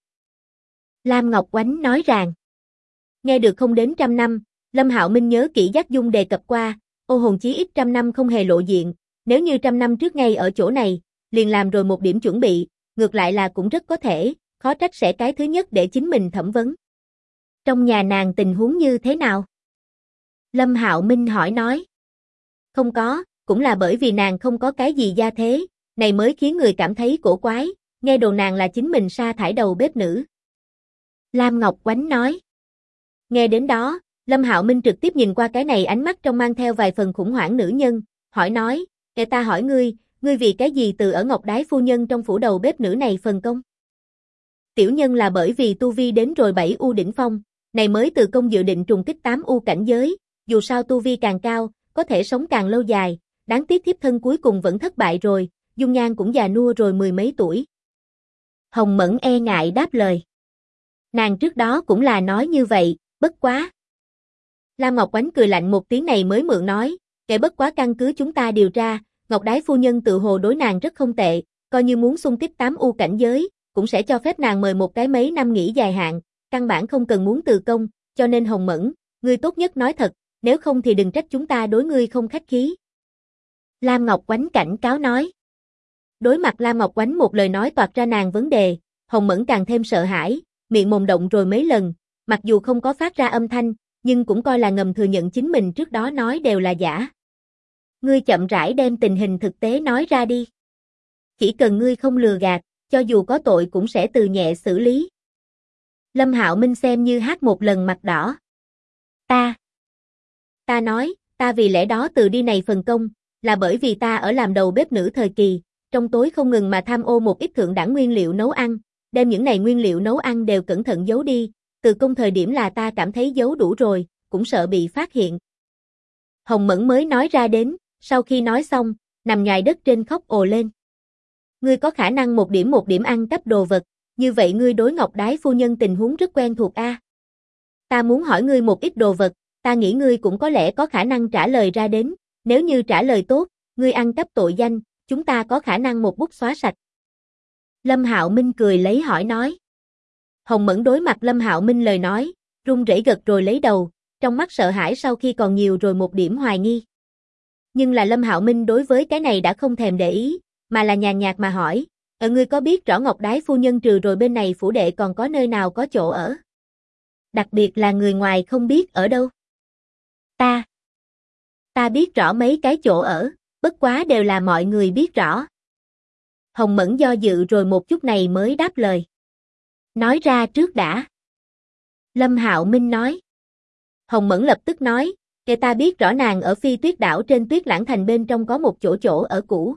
Lam Ngọc Oánh nói rằng, nghe được không đến 100 năm, Lâm Hạo Minh nhớ kỹ Giác Dung đề cập qua, ô hồn chí ít 100 năm không hề lộ diện, nếu như 100 năm trước ngay ở chỗ này, liền làm rồi một điểm chuẩn bị, ngược lại là cũng rất có thể, khó trách sẽ cái thứ nhất để chính mình thẩm vấn. Trong nhà nàng tình huống như thế nào? Lâm Hạo Minh hỏi nói. Không có, cũng là bởi vì nàng không có cái gì gia thế, này mới khiến người cảm thấy cổ quái, nghe đồn nàng là chính mình sa thải đầu bếp nữ. Lam Ngọc Oánh nói. Nghe đến đó, Lâm Hạo Minh trực tiếp nhìn qua cái này ánh mắt trong mang theo vài phần khủng hoảng nữ nhân, hỏi nói, "Kể ta hỏi ngươi vì cái gì từ ở Ngọc Đái phu nhân trong phủ đầu bếp nữ này phần công?" Tiểu nhân là bởi vì tu vi đến rồi 7 u đỉnh phong, này mới từ công dự định trùng kích 8 u cảnh giới, dù sao tu vi càng cao, có thể sống càng lâu dài, đáng tiếc thiếp thân cuối cùng vẫn thất bại rồi, dung nhan cũng già nua rồi 10 mấy tuổi. Hồng Mẫn e ngại đáp lời. Nàng trước đó cũng là nói như vậy, bất quá. Lam Ngọc Oánh cười lạnh một tiếng này mới mượn nói, kể bất quá căn cứ chúng ta điều tra, Ngọc Đái phu nhân tự hồ đối nàng rất không tệ, coi như muốn xung kích 8 u cảnh giới, cũng sẽ cho phép nàng mời một cái mấy năm nghỉ dài hạn, căn bản không cần muốn từ công, cho nên Hồng Mẫn, ngươi tốt nhất nói thật, nếu không thì đừng trách chúng ta đối ngươi không khách khí. Lam Ngọc Oánh cảnh cáo nói. Đối mặt Lam Ngọc Oánh một lời nói toạc ra nàng vấn đề, Hồng Mẫn càng thêm sợ hãi, miệng mồm động rồi mấy lần, mặc dù không có phát ra âm thanh, nhưng cũng coi là ngầm thừa nhận chính mình trước đó nói đều là giả. Ngươi chậm rãi đem tình hình thực tế nói ra đi. Chỉ cần ngươi không lừa gạt, cho dù có tội cũng sẽ từ nhẹ xử lý. Lâm Hạo Minh xem như hát một lần mặt đỏ. Ta nói, ta vì lẽ đó từ đi này phần công, là bởi vì ta ở làm đầu bếp nữ thời kỳ, trong tối không ngừng mà tham ô một ít thượng đẳng nguyên liệu nấu ăn, đem những này nguyên liệu nấu ăn đều cẩn thận giấu đi, từ công thời điểm là ta cảm thấy giấu đủ rồi, cũng sợ bị phát hiện. Hồng Mẫn mới nói ra đến, sau khi nói xong, nằm nhòi đất trên khóc ồ lên. Ngươi có khả năng một điểm ăn cắp đồ vật, như vậy ngươi đối Ngọc Đái phu nhân tình huống rất quen thuộc a. Ta muốn hỏi ngươi một ít đồ vật, ta nghĩ ngươi cũng có lẽ có khả năng trả lời ra đến, nếu như trả lời tốt, ngươi ăn cắp tội danh, chúng ta có khả năng một bút xóa sạch. Lâm Hạo Minh cười lấy hỏi nói. Hồng Mẫn đối mặt Lâm Hạo Minh lời nói, run rẩy gật rồi lấy đầu, trong mắt sợ hãi sau khi còn nhiều rồi một điểm hoài nghi. Nhưng là Lâm Hạo Minh đối với cái này đã không thèm để ý, mà là nhàn nhạt mà hỏi, ngươi có biết rõ Ngọc Đái phu nhân trừ rồi bên này phủ đệ còn có nơi nào có chỗ ở? Đặc biệt là người ngoài không biết ở đâu. Ta biết rõ mấy cái chỗ ở, bất quá đều là mọi người biết rõ. Hồng Mẫn do dự rồi một chút này mới đáp lời. Nói ra trước đã. Lâm Hạo Minh nói. Hồng Mẫn lập tức nói, kể ta biết rõ nàng ở Phi Tuyết đảo trên Tuyết Lãng Thành bên trong có một chỗ ở cũ.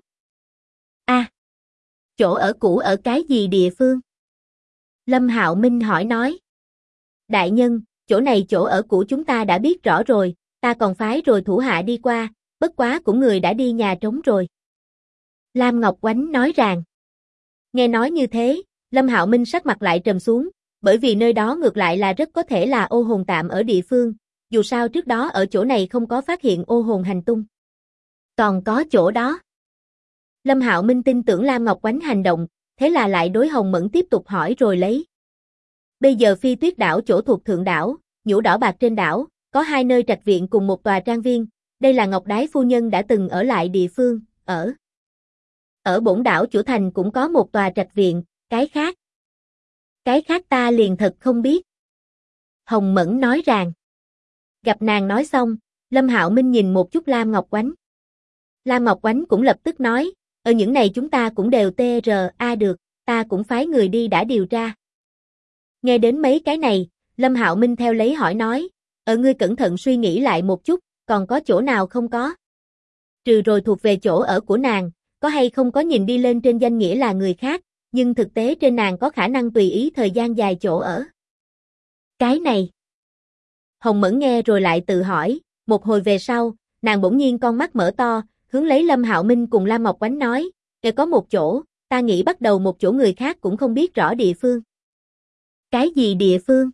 Chỗ ở cũ ở cái gì địa phương? Lâm Hạo Minh hỏi nói. Đại nhân, chỗ này chỗ ở cũ chúng ta đã biết rõ rồi, ta còn phái rồi thủ hạ đi qua, bất quá cũng người đã đi nhà trống rồi. Lam Ngọc Oánh nói rằng. Nghe nói như thế, Lâm Hạo Minh sắc mặt lại trầm xuống, bởi vì nơi đó ngược lại là rất có thể là ô hồn tạm ở địa phương, dù sao trước đó ở chỗ này không có phát hiện ô hồn hành tung. Còn có chỗ đó. Lâm Hạo Minh tin tưởng Lam Ngọc Oánh hành động, thế là lại đối Hồng Mẫn tiếp tục hỏi rồi lấy. Bây giờ Phi Tuyết đảo chỗ thuộc thượng đảo, Nhũ Đỏ Bạc trên đảo, có 2 nơi trạch viện cùng một tòa trang viên, đây là Ngọc Đái phu nhân đã từng ở lại địa phương, Ở bổn đảo Chủ Thành cũng có một tòa trạch viện, cái khác ta liền thật không biết. Hồng Mẫn nói rằng. Gặp nàng nói xong, Lâm Hạo Minh nhìn một chút Lam Ngọc Oánh. Lam Ngọc Oánh cũng lập tức nói, ở những này chúng ta cũng đều TRA được, ta cũng phái người đi đã điều tra. Nghe đến mấy cái này, Lâm Hạo Minh theo lấy hỏi nói, ngươi cẩn thận suy nghĩ lại một chút, còn có chỗ nào không có? Trừ rồi thuộc về chỗ ở của nàng, có hay không có nhìn đi lên trên danh nghĩa là người khác, nhưng thực tế trên nàng có khả năng tùy ý thời gian dài chỗ ở. Cái này. Hồng Mẫn nghe rồi lại tự hỏi, một hồi về sau, nàng bỗng nhiên con mắt mở to, hướng lấy Lâm Hạo Minh cùng Lam Ngọc Oánh nói, có một chỗ, ta nghĩ bắt đầu một chỗ người khác cũng không biết rõ địa phương. Cái gì địa phương?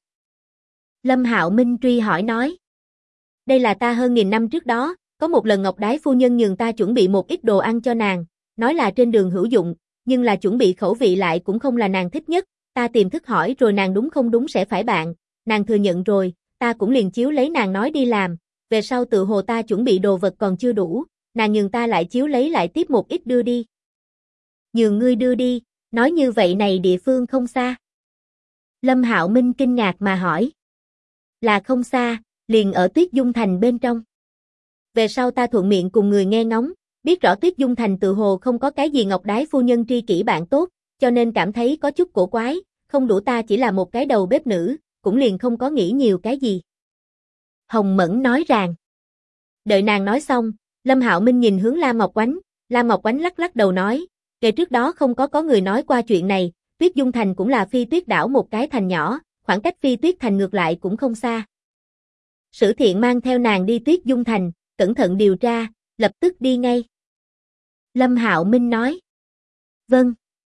Lâm Hạo Minh truy hỏi nói. Đây là ta hơn 1000 năm trước đó, có một lần Ngọc Đái phu nhân nhường ta chuẩn bị một ít đồ ăn cho nàng, nói là trên đường hữu dụng, nhưng là chuẩn bị khẩu vị lại cũng không là nàng thích nhất, ta tìm thức hỏi rồi nàng đúng không đúng sẽ phải bạn, nàng thừa nhận rồi, ta cũng liền chiếu lấy nàng nói đi làm, về sau tự hồ ta chuẩn bị đồ vật còn chưa đủ, nàng nhường ta lại chiếu lấy lại tiếp một ít đưa đi. Nhường ngươi đưa đi, nói như vậy này địa phương không xa. Lâm Hạo Minh kinh ngạc mà hỏi. Là không xa, liền ở Tuyết Dung Thành bên trong. Về sau ta thuận miệng cùng người nghe ngóng, biết rõ Tuyết Dung Thành tự hồ không có cái gì Ngọc Đái phu nhân tri kỷ bạn tốt, cho nên cảm thấy có chút cổ quái, không đủ ta chỉ là một cái đầu bếp nữ, cũng liền không có nghĩ nhiều cái gì. Hồng Mẫn nói rằng. Đợi nàng nói xong, Lâm Hạo Minh nhìn hướng Lam Ngọc Oánh, Lam Ngọc Oánh lắc lắc đầu nói, kể trước đó không có người nói qua chuyện này, Tuyết Dung Thành cũng là Phi Tuyết đảo một cái thành nhỏ, khoảng cách Phi Tuyết Thành ngược lại cũng không xa. Sử Thiện mang theo nàng đi Tuyết Dung Thành, cẩn thận điều tra, lập tức đi ngay. Lâm Hạo Minh nói. Vâng.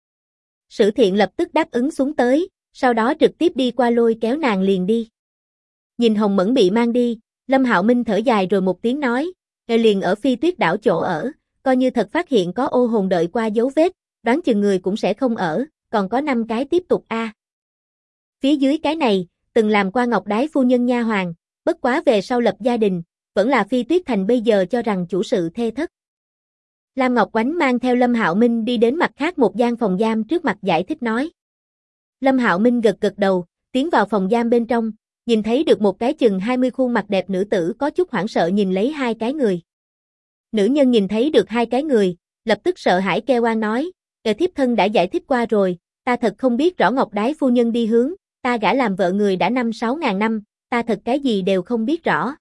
Sử Thiện lập tức đáp ứng xuống tới, sau đó trực tiếp đi qua lôi kéo nàng liền đi. Nhìn Hồng Mẫn bị mang đi, Lâm Hạo Minh thở dài rồi một tiếng nói, liền ở Phi Tuyết đảo chỗ ở, coi như thật phát hiện có ô hồn đợi qua dấu vết, đoán chừng người cũng sẽ không ở, còn có 5 cái tiếp tục a. Phía dưới cái này, từng làm qua Ngọc Đái phu nhân nha hoàn, bất quá về sau lập gia đình, vẫn là Phi Tuyết Thành bây giờ cho rằng chủ sự thê thất. Lam Ngọc Oánh mang theo Lâm Hạo Minh đi đến mặt khác một gian phòng giam trước mặt giải thích nói. Lâm Hạo Minh gật gật đầu, tiến vào phòng giam bên trong, nhìn thấy được một cái chừng 20 khuôn mặt đẹp nữ tử có chút hoảng sợ nhìn lấy 2 cái người. Nữ nhân nhìn thấy được 2 cái người, lập tức sợ hãi kêu oan nói, thiếp thân đã giải thích qua rồi, ta thật không biết rõ Ngọc Đái phu nhân đi hướng, ta gả làm vợ người đã 5-6 ngàn năm, ta thật cái gì đều không biết rõ.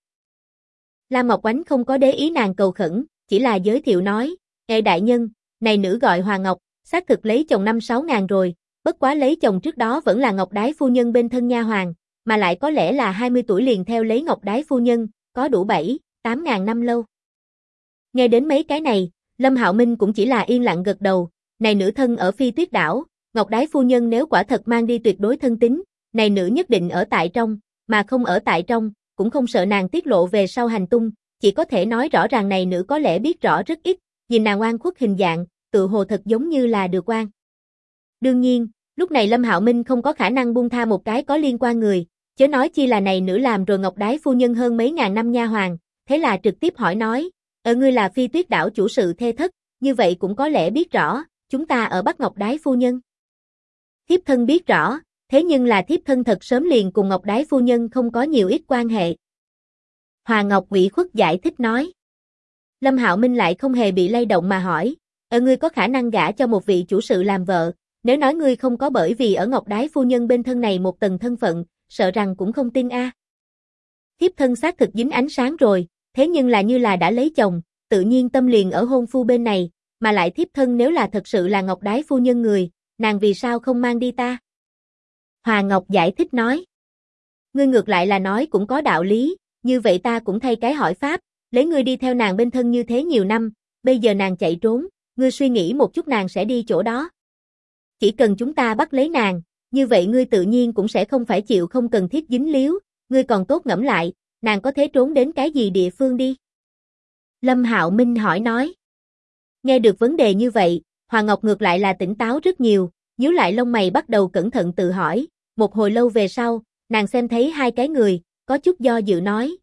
Lam Ngọc Oánh không có để ý nàng cầu khẩn, chỉ là giới thiệu nói, đại nhân, này nữ gọi Hòa Ngọc, xác thực lấy chồng 5-6 ngàn rồi, bất quá lấy chồng trước đó vẫn là Ngọc Đái phu nhân bên thân nha hoàn, mà lại có lẽ là 20 tuổi liền theo lấy Ngọc Đái phu nhân, có đủ 7-8 ngàn năm lâu. Nghe đến mấy cái này, Lâm Hạo Minh cũng chỉ là yên lặng gật đầu, này nữ thân ở Phi Tuyết đảo, Ngọc Đái phu nhân nếu quả thật mang đi tuyệt đối thân tín, này nữ nhất định ở tại trong, mà không ở tại trong, cũng không sợ nàng tiết lộ về sau hành tung, chỉ có thể nói rõ ràng này nữ có lẽ biết rõ rất ít, nhìn nàng oan khuất hình dạng, tự hồ thật giống như là được oan. Đương nhiên, lúc này Lâm Hạo Minh không có khả năng buông tha một cái có liên quan người, chớ nói chi là này nữ làm rồi Ngọc Đái phu nhân hơn mấy ngàn năm nha hoàn, thế là trực tiếp hỏi nói, ngươi là Phi Tuyết đảo chủ sự thê thất, như vậy cũng có lẽ biết rõ, chúng ta ở Bắc Ngọc Đái phu nhân. Thiếp thân biết rõ, thế nhưng là thiếp thân thật sớm liền cùng Ngọc Đái phu nhân không có nhiều ít quan hệ. Hòa Ngọc ủy khuất giải thích nói. Lâm Hạo Minh lại không hề bị lay động mà hỏi, ngươi có khả năng gả cho một vị chủ sự làm vợ, nếu nói ngươi không có bởi vì ở Ngọc Đái phu nhân bên thân này một tầng thân phận, sợ rằng cũng không tin a. Thiếp thân xác thực dính ánh sáng rồi, thế nhưng là như là đã lấy chồng, tự nhiên tâm liền ở hôn phu bên này, mà lại thiếp thân nếu là thật sự là Ngọc Đái phu nhân người, nàng vì sao không mang đi ta? Hòa Ngọc giải thích nói. Ngươi ngược lại là nói cũng có đạo lý, như vậy ta cũng thay cái hỏi pháp, lấy ngươi đi theo nàng bên thân như thế nhiều năm, bây giờ nàng chạy trốn, ngươi suy nghĩ một chút nàng sẽ đi chỗ đó. Chỉ cần chúng ta bắt lấy nàng, như vậy ngươi tự nhiên cũng sẽ không phải chịu không cần thiết dính líu, ngươi còn tốt ngẫm lại, nàng có thể trốn đến cái gì địa phương đi? Lâm Hạo Minh hỏi nói. Nghe được vấn đề như vậy, Hòa Ngọc ngược lại là tỉnh táo rất nhiều, nhíu lại lông mày bắt đầu cẩn thận tự hỏi, một hồi lâu về sau, nàng xem thấy 2 cái người, có chút do dự nói,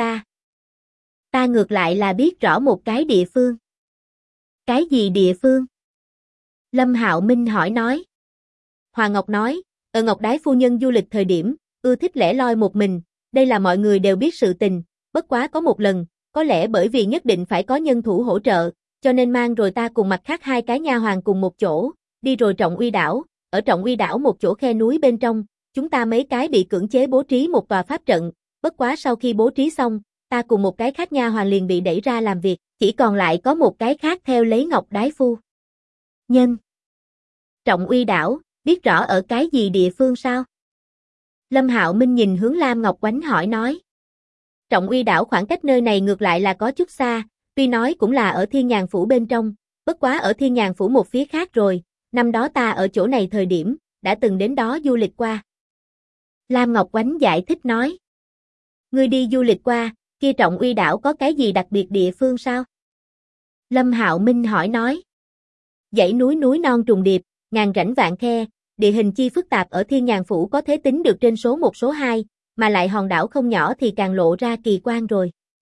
ta ngược lại là biết rõ một cái địa phương. Cái gì địa phương? Lâm Hạo Minh hỏi nói. Hòa Ngọc nói, ở Ngọc Đái phu nhân du lịch thời điểm, ưa thích lẻ loi một mình, đây là mọi người đều biết sự tình, bất quá có một lần, có lẽ bởi vì nhất định phải có nhân thủ hỗ trợ, cho nên mang rồi ta cùng mặt khác 2 cái nha hoàn cùng một chỗ, đi rồi Trọng Uy đảo, ở Trọng Uy đảo một chỗ khe núi bên trong, chúng ta mấy cái bị cưỡng chế bố trí một tòa pháp trận, bất quá sau khi bố trí xong, ta cùng một cái khác nha hoàn liền bị đẩy ra làm việc, chỉ còn lại có một cái khác theo lấy Ngọc Đái phu nhân. Trọng Uy đảo, biết rõ ở cái gì địa phương sao? Lâm Hạo Minh nhìn hướng Lam Ngọc Oánh hỏi nói. Trọng Uy đảo khoảng cách nơi này ngược lại là có chút xa, tuy nói cũng là ở Thiên Nhàn Phủ bên trong, bất quá ở Thiên Nhàn Phủ một phía khác rồi, năm đó ta ở chỗ này thời điểm, đã từng đến đó du lịch qua. Lam Ngọc Oánh giải thích nói. Ngươi đi du lịch qua, kia Trọng Uy đảo có cái gì đặc biệt địa phương sao? Lâm Hạo Minh hỏi nói. Dãy núi núi non trùng điệp, ngàn rãnh vạn khe, địa hình chi phức tạp ở Thiên Nhàn Phủ có thể tính được trên số 1 số 2, mà lại hòn đảo không nhỏ thì càng lộ ra kỳ quan rồi.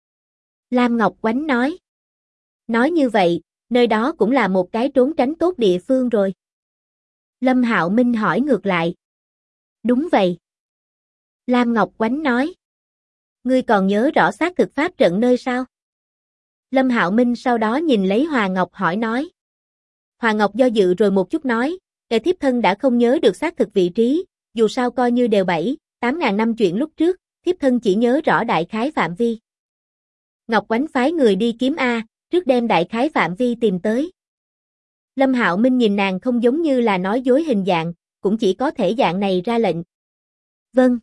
Lam Ngọc Oánh nói. Nói như vậy, nơi đó cũng là một cái trốn tránh tốt địa phương rồi. Lâm Hạo Minh hỏi ngược lại. Đúng vậy. Lam Ngọc Oánh nói. Ngươi còn nhớ rõ xác thực pháp trận nơi sao? Lâm Hạo Minh sau đó nhìn lấy Hòa Ngọc hỏi nói. Hòa Ngọc do dự rồi một chút nói, kẻ thiếp thân đã không nhớ được xác thực vị trí, dù sao coi như đều 7-8 ngàn năm chuyện lúc trước, thiếp thân chỉ nhớ rõ đại khái phạm vi. Ngọc Oánh phái người đi kiếm A, trước đem đại khái phạm vi tìm tới. Lâm Hạo Minh nhìn nàng không giống như là nói dối hình dạng, cũng chỉ có thể dạng này ra lệnh. Vâng.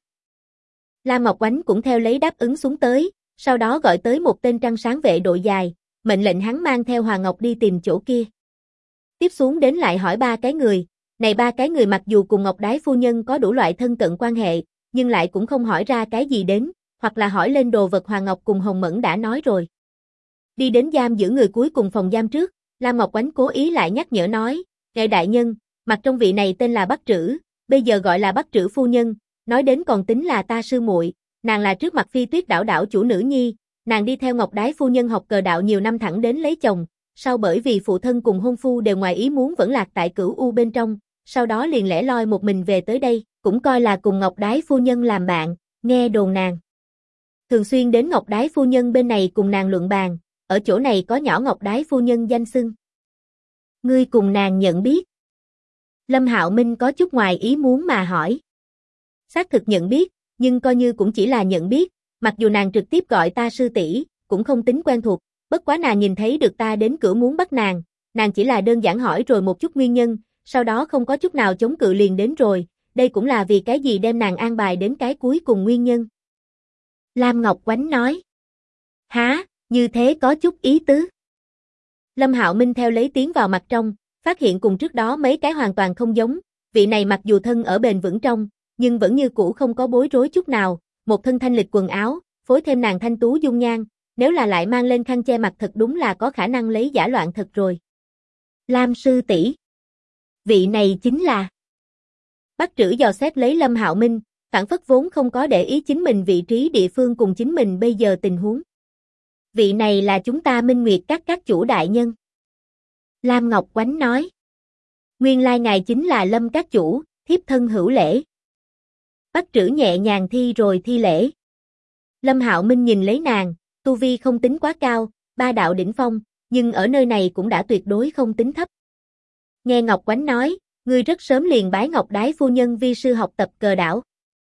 Lam Ngọc Oánh cũng theo lấy đáp ứng xuống tới, sau đó gọi tới một tên trăng sáng vệ đội dài, mệnh lệnh hắn mang theo Hòa Ngọc đi tìm chỗ kia. Tiếp xuống đến lại hỏi 3 cái người, này 3 cái người mặc dù cùng Ngọc Đái phu nhân có đủ loại thân cận quan hệ, nhưng lại cũng không hỏi ra cái gì đến, hoặc là hỏi lên đồ vật Hòa Ngọc cùng Hồng Mẫn đã nói rồi. Đi đến giam giữ người cuối cùng phòng giam trước, Lam Ngọc Oánh cố ý lại nhắc nhở nói, ngài đại nhân, mặt trong vị này tên là Bắc Trữ, bây giờ gọi là Bắc Trữ phu nhân, nói đến còn tính là ta sư muội, nàng là trước mặt Phi Tuyết đảo đảo chủ nữ nhi, nàng đi theo Ngọc Đái phu nhân học cờ đạo nhiều năm thẳng đến lấy chồng, sau bởi vì phụ thân cùng hôn phu đều ngoài ý muốn vẫn lạc tại Cửu U bên trong, sau đó liền lẻ loi một mình về tới đây, cũng coi là cùng Ngọc Đái phu nhân làm bạn, nghe đồn nàng thường xuyên đến Ngọc Đái phu nhân bên này cùng nàng luận bàn, ở chỗ này có nhỏ Ngọc Đái phu nhân danh xưng. Ngươi cùng nàng nhận biết? Lâm Hạo Minh có chút ngoài ý muốn mà hỏi. Xác thực nhận biết, nhưng coi như cũng chỉ là nhận biết, mặc dù nàng trực tiếp gọi ta sư tỷ, cũng không tính quen thuộc, bất quá nàng nhìn thấy được ta đến cửa muốn bắt nàng chỉ là đơn giản hỏi rồi một chút nguyên nhân, sau đó không có chút nào chống cự liền đến rồi, đây cũng là vì cái gì đem nàng an bài đến cái cuối cùng nguyên nhân. Lam Ngọc Oánh nói. Hả, như thế có chút ý tứ. Lâm Hạo Minh theo lấy tiến vào mặt trong, phát hiện cùng trước đó mấy cái hoàn toàn không giống, vị này mặc dù thân ở bền vững trong, nhưng vẫn như cũ không có bối rối chút nào, một thân thanh lịch quần áo, phối thêm nàng thanh tú dung nhan, nếu là lại mang lên khăn che mặt thật đúng là có khả năng lấy giả loạn thật rồi. Lam sư tỷ, vị này chính là. Bắc Trữ dò xét lấy Lâm Hạo Minh, phản phất vốn không có để ý chính mình vị trí địa phương cùng chính mình bây giờ tình huống. Vị này là chúng ta Minh Nguyệt các chủ đại nhân. Lam Ngọc Oánh nói. Nguyên lai ngài chính là Lâm các chủ, thiếp thân hữu lễ. Bắc Trữ nhẹ nhàng thi rồi thi lễ. Lâm Hạo Minh nhìn lấy nàng, tu vi không tính quá cao, 3 đạo đỉnh phong, nhưng ở nơi này cũng đã tuyệt đối không tính thấp. Nghe Ngọc Oánh nói, ngươi rất sớm liền bái Ngọc Đái phu nhân vi sư học tập cờ đảo.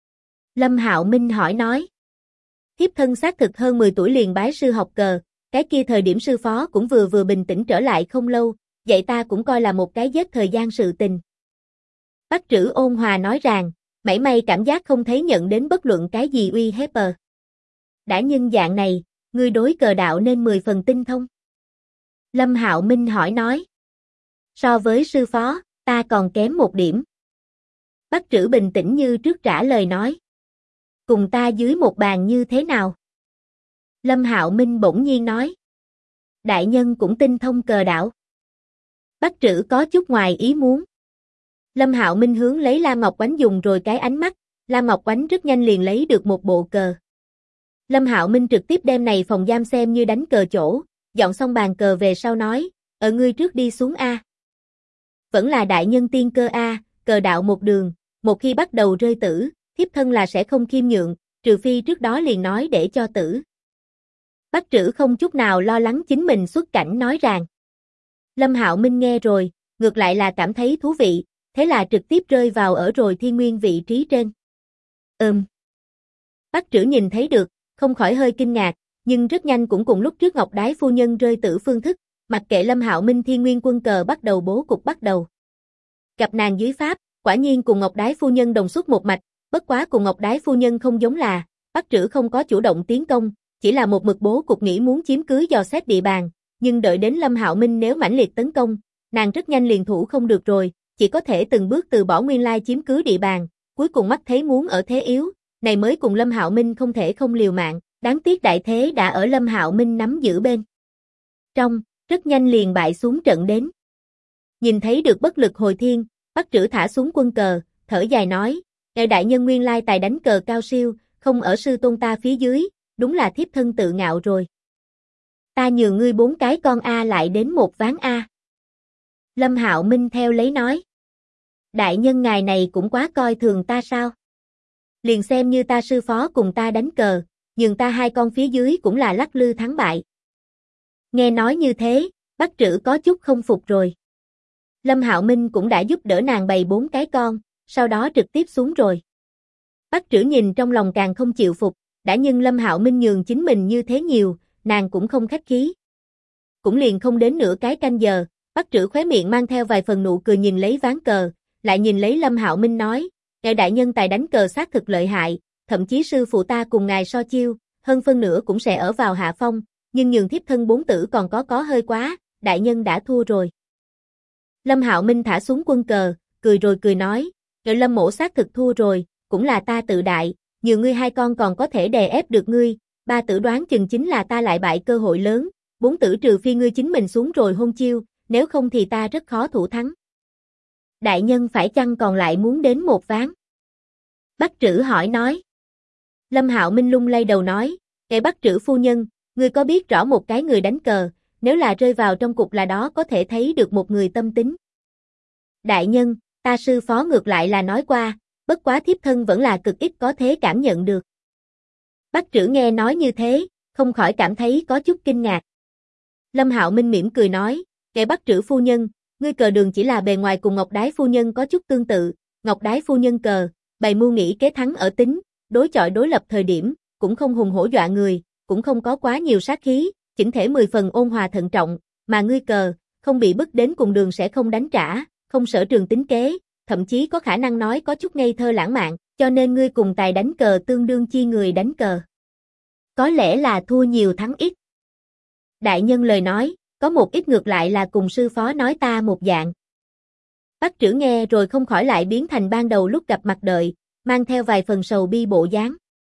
Lâm Hạo Minh hỏi nói. Thiếp thân xác thực hơn 10 tuổi liền bái sư học cờ, cái kia thời điểm sư phó cũng vừa bình tĩnh trở lại không lâu, vậy ta cũng coi là một cái giết thời gian sự tình. Bắc Trữ ôn hòa nói rằng, mảy may cảm giác không thấy nhận đến bất luận cái gì uy hiếp. Đã nhân dạng này, ngươi đối cờ đạo nên 10 phần tinh thông. Lâm Hạo Minh hỏi nói. So với sư phó, ta còn kém một điểm. Bắc Trữ bình tĩnh như trước trả lời nói. Cùng ta dưới một bàn như thế nào? Lâm Hạo Minh bỗng nhiên nói. Đại nhân cũng tinh thông cờ đạo. Bắc Trữ có chút ngoài ý muốn. Lâm Hạo Minh hướng lấy Lam Ngọc Oánh dùng rồi cái ánh mắt, Lam Ngọc Oánh rất nhanh liền lấy được một bộ cờ. Lâm Hạo Minh trực tiếp đem này phòng giam xem như đánh cờ chỗ, dọn xong bàn cờ về sau nói, ở ngươi trước đi xuống A. Vẫn là đại nhân tiên cơ A, cờ đạo một đường, một khi bắt đầu rơi tử, thiếp thân là sẽ không khiêm nhượng, trừ phi trước đó liền nói để cho tử. Bắc Trữ không chút nào lo lắng chính mình xuất cảnh nói rằng. Lâm Hạo Minh nghe rồi, ngược lại là cảm thấy thú vị, thế là trực tiếp rơi vào ở rồi Thiên Nguyên vị trí trên. Bắc Trữ nhìn thấy được, không khỏi hơi kinh ngạc, nhưng rất nhanh cũng cùng lúc trước Ngọc Đái phu nhân rơi tử phương thức, mặc kệ Lâm Hạo Minh Thiên Nguyên quân cờ bắt đầu bố cục bắt đầu. Gặp nàng dưới pháp, quả nhiên cùng Ngọc Đái phu nhân đồng xuất một mạch, bất quá cùng Ngọc Đái phu nhân không giống là, Bắc Trữ không có chủ động tiến công, chỉ là một mực bố cục nghĩ muốn chiếm cứ dò xét địa bàn, nhưng đợi đến Lâm Hạo Minh nếu mãnh liệt tấn công, nàng rất nhanh liền thủ không được rồi, chỉ có thể từng bước từ bỏ nguyên lai chiếm cứ địa bàn, cuối cùng mắt thấy muốn ở thế yếu, này mới cùng Lâm Hạo Minh không thể không liều mạng, đáng tiếc đại thế đã ở Lâm Hạo Minh nắm giữ bên trong, rất nhanh liền bại xuống trận đến. Nhìn thấy được bất lực hồi thiên, Bắc Trữ thả xuống quân cờ, thở dài nói, ngài đại nhân nguyên lai tài đánh cờ cao siêu, không ở sư tôn ta phía dưới, đúng là thiếp thân tự ngạo rồi. Ta nhường ngươi 4 cái con A lại đến 1 ván A. Lâm Hạo Minh theo lấy nói. Đại nhân ngài này cũng quá coi thường ta sao? Liền xem như ta sư phó cùng ta đánh cờ, nhường ta 2 con phía dưới cũng là lắc lư thắng bại. Nghe nói như thế, Bắc Trữ có chút không phục rồi. Lâm Hạo Minh cũng đã giúp đỡ nàng bày 4 cái con, sau đó trực tiếp xuống rồi. Bắc Trữ nhìn trong lòng càng không chịu phục, đã nhưng Lâm Hạo Minh nhường chính mình như thế nhiều, nàng cũng không khách khí. Cũng liền không đến nửa cái canh giờ, Bắc Trữ khóe miệng mang theo vài phần nụ cười nhìn lấy ván cờ, lại nhìn lấy Lâm Hạo Minh nói, ngài đại nhân tài đánh cờ xác thực lợi hại, thậm chí sư phụ ta cùng ngài so chiêu, hơn phân nửa cũng sẽ ở vào hạ phong, nhưng nhường thiếp thân 4 tử còn có hơi quá, đại nhân đã thua rồi. Lâm Hạo Minh thả xuống quân cờ, cười rồi cười nói, ngài Lâm mỗ xác thực thua rồi, cũng là ta tự đại, nhiều ngươi 2 con còn có thể đè ép được ngươi, 3 tử đoán chừng chính là ta lại bại cơ hội lớn, 4 tử trừ phi ngươi chính mình xuống rồi hôn chiêu, nếu không thì ta rất khó thủ thắng. Đại nhân phải chăng còn lại muốn đến 1 ván? Bắc Trữ hỏi nói. Lâm Hạo Minh lung lay đầu nói, ngài Bắc Trữ phu nhân, ngươi có biết rõ một cái người đánh cờ, nếu là rơi vào trong cục là đó có thể thấy được một người tâm tính. Đại nhân, ta sư phó ngược lại là nói qua, bất quá thiếp thân vẫn là cực ít có thế cảm nhận được. Bắc Trữ nghe nói như thế, không khỏi cảm thấy có chút kinh ngạc. Lâm Hạo Minh mỉm cười nói, ngài Bắc Trữ phu nhân, ngươi cờ đường chỉ là bề ngoài cùng Ngọc Đái phu nhân có chút tương tự, Ngọc Đái phu nhân cờ, bày mưu nghĩ kế thắng ở tính, đối chọi đối lập thời điểm, cũng không hùng hổ dọa người, cũng không có quá nhiều sát khí, chỉnh thể 10 phần ôn hòa thận trọng, mà ngươi cờ, không bị bức đến cùng đường sẽ không đánh trả, không sở trường tính kế, thậm chí có khả năng nói có chút ngây thơ lãng mạn, cho nên ngươi cùng tài đánh cờ tương đương chi người đánh cờ. Có lẽ là thua nhiều thắng ít. Đại nhân lời nói, có một ít ngược lại là cùng sư phó nói ta một dạng. Bắc Trữ nghe rồi không khỏi lại biến thành ban đầu lúc gặp mặt đợi, mang theo vài phần sầu bi bộ dáng.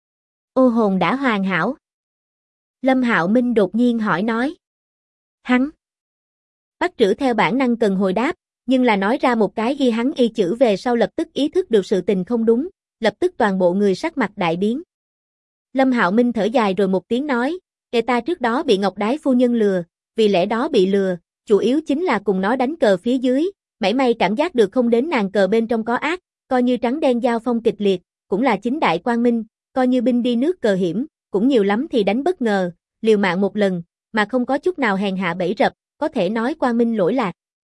Ô hồn đã hoàn hảo. Lâm Hạo Minh đột nhiên hỏi nói. Hắn. Bắc Trữ theo bản năng cần hồi đáp, nhưng là nói ra một cái ghi hắn y chữ về sau lập tức ý thức được sự tình không đúng, lập tức toàn bộ người sắc mặt đại biến. Lâm Hạo Minh thở dài rồi một tiếng nói, kẻ ta trước đó bị Ngọc Đái phu nhân lừa, vì lẽ đó bị lừa, chủ yếu chính là cùng nó đánh cờ phía dưới, mảy may cảm giác được không đến nàng cờ bên trong có ác, coi như trắng đen giao phong kịch liệt, cũng là chính đại quang minh, coi như binh đi nước cờ hiểm, cũng nhiều lắm thì đánh bất ngờ, liều mạng một lần, mà không có chút nào hèn hạ bẫy rập, có thể nói quang minh lỗi lạc.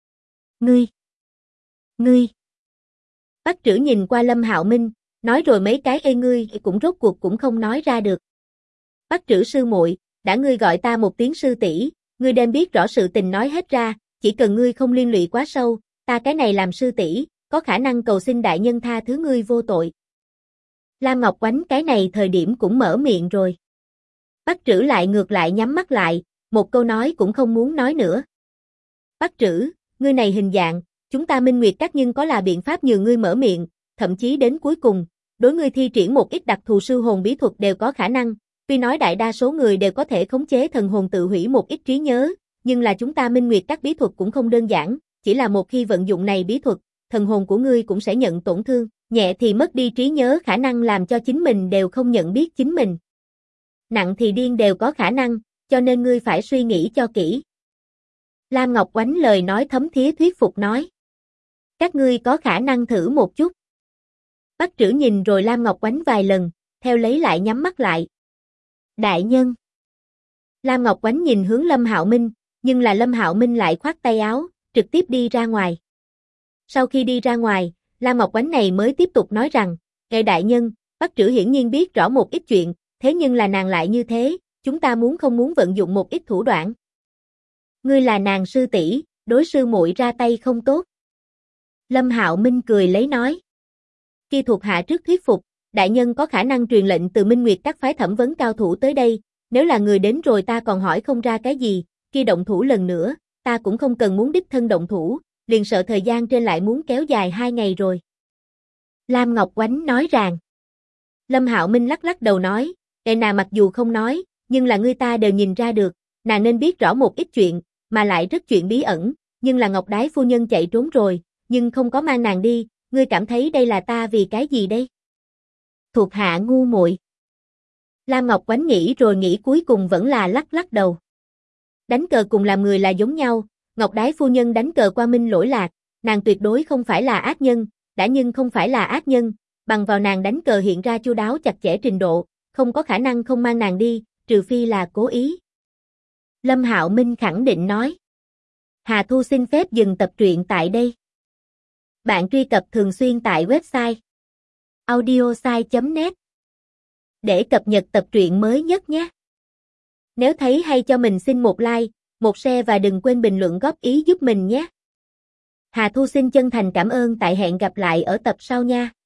Ngươi. Bắc Trữ nhìn qua Lâm Hạo Minh, nói rồi mấy cái ngươi cũng rốt cuộc cũng không nói ra được. Bắc Trữ sư muội, đã ngươi gọi ta một tiếng sư tỷ, ngươi đem biết rõ sự tình nói hết ra, chỉ cần ngươi không liên lụy quá sâu, ta cái này làm sư tỷ, có khả năng cầu xin đại nhân tha thứ ngươi vô tội. Lam Ngọc Oánh cái này thời điểm cũng mở miệng rồi. Bắc Trữ lại ngược lại nhắm mắt lại, một câu nói cũng không muốn nói nữa. Bắc Trữ, ngươi này hình dạng, chúng ta Minh Nguyệt Các nhưng có là biện pháp nhường ngươi mở miệng, thậm chí đến cuối cùng, đối ngươi thi triển một ít đặc thù sư hồn bí thuật đều có khả năng, tuy nói đại đa số người đều có thể khống chế thần hồn tự hủy một ít trí nhớ, nhưng là chúng ta Minh Nguyệt Các bí thuật cũng không đơn giản, chỉ là một khi vận dụng này bí thuật, thần hồn của ngươi cũng sẽ nhận tổn thương, nhẹ thì mất đi trí nhớ khả năng làm cho chính mình đều không nhận biết chính mình. Nặng thì điên đều có khả năng, cho nên ngươi phải suy nghĩ cho kỹ. Lam Ngọc Oánh lời nói thấm thía thuyết phục nói. Các ngươi có khả năng thử một chút. Bắc Trữ nhìn rồi Lam Ngọc Oánh vài lần, theo lấy lại nhắm mắt lại. Đại nhân. Lam Ngọc Oánh nhìn hướng Lâm Hạo Minh, nhưng là Lâm Hạo Minh lại khoát tay áo, trực tiếp đi ra ngoài. Sau khi đi ra ngoài, Lam Ngọc Oánh này mới tiếp tục nói rằng, ngài đại nhân, Bắc Trữ hiển nhiên biết rõ một ít chuyện, thế nhưng là nàng lại như thế, chúng ta muốn không muốn vận dụng một ít thủ đoạn. Ngươi là nàng sư tỷ, đối sư muội ra tay không tốt. Lâm Hạo Minh cười lấy nói. Khi thuộc hạ trước thuyết phục, đại nhân có khả năng truyền lệnh từ Minh Nguyệt Các phái thẩm vấn cao thủ tới đây, nếu là người đến rồi ta còn hỏi không ra cái gì, khi động thủ lần nữa, ta cũng không cần muốn đích thân động thủ, liền sợ thời gian trên lại muốn kéo dài 2 ngày rồi. Lam Ngọc Oánh nói rằng. Lâm Hạo Minh lắc lắc đầu nói, mặc dù không nói, nhưng là người ta đều nhìn ra được, nàng nên biết rõ một ít chuyện, mà lại rất chuyện bí ẩn, nhưng là Ngọc Đái phu nhân chạy trốn rồi, nhưng không có mang nàng đi, ngươi cảm thấy đây là ta vì cái gì đây? Thuộc hạ ngu muội. Lam Ngọc Oánh nghĩ rồi nghĩ cuối cùng vẫn là lắc lắc đầu. Đánh cờ cùng làm người là giống nhau, Ngọc Đái phu nhân đánh cờ qua minh lỗi lạc, nàng tuyệt đối không phải là ác nhân, đã nhưng không phải là ác nhân, bằng vào nàng đánh cờ hiện ra chu đáo chặt chẽ trình độ, không có khả năng không mang nàng đi, trừ phi là cố ý. Lâm Hạo Minh khẳng định nói. Hà Thu xin phép dừng tập truyện tại đây. Bạn truy cập thường xuyên tại website audiosai.net để cập nhật tập truyện mới nhất nhé. Nếu thấy hay cho mình xin một like, một share và đừng quên bình luận góp ý giúp mình nhé. Hà Thu xin chân thành cảm ơn, tại hẹn gặp lại ở tập sau nha.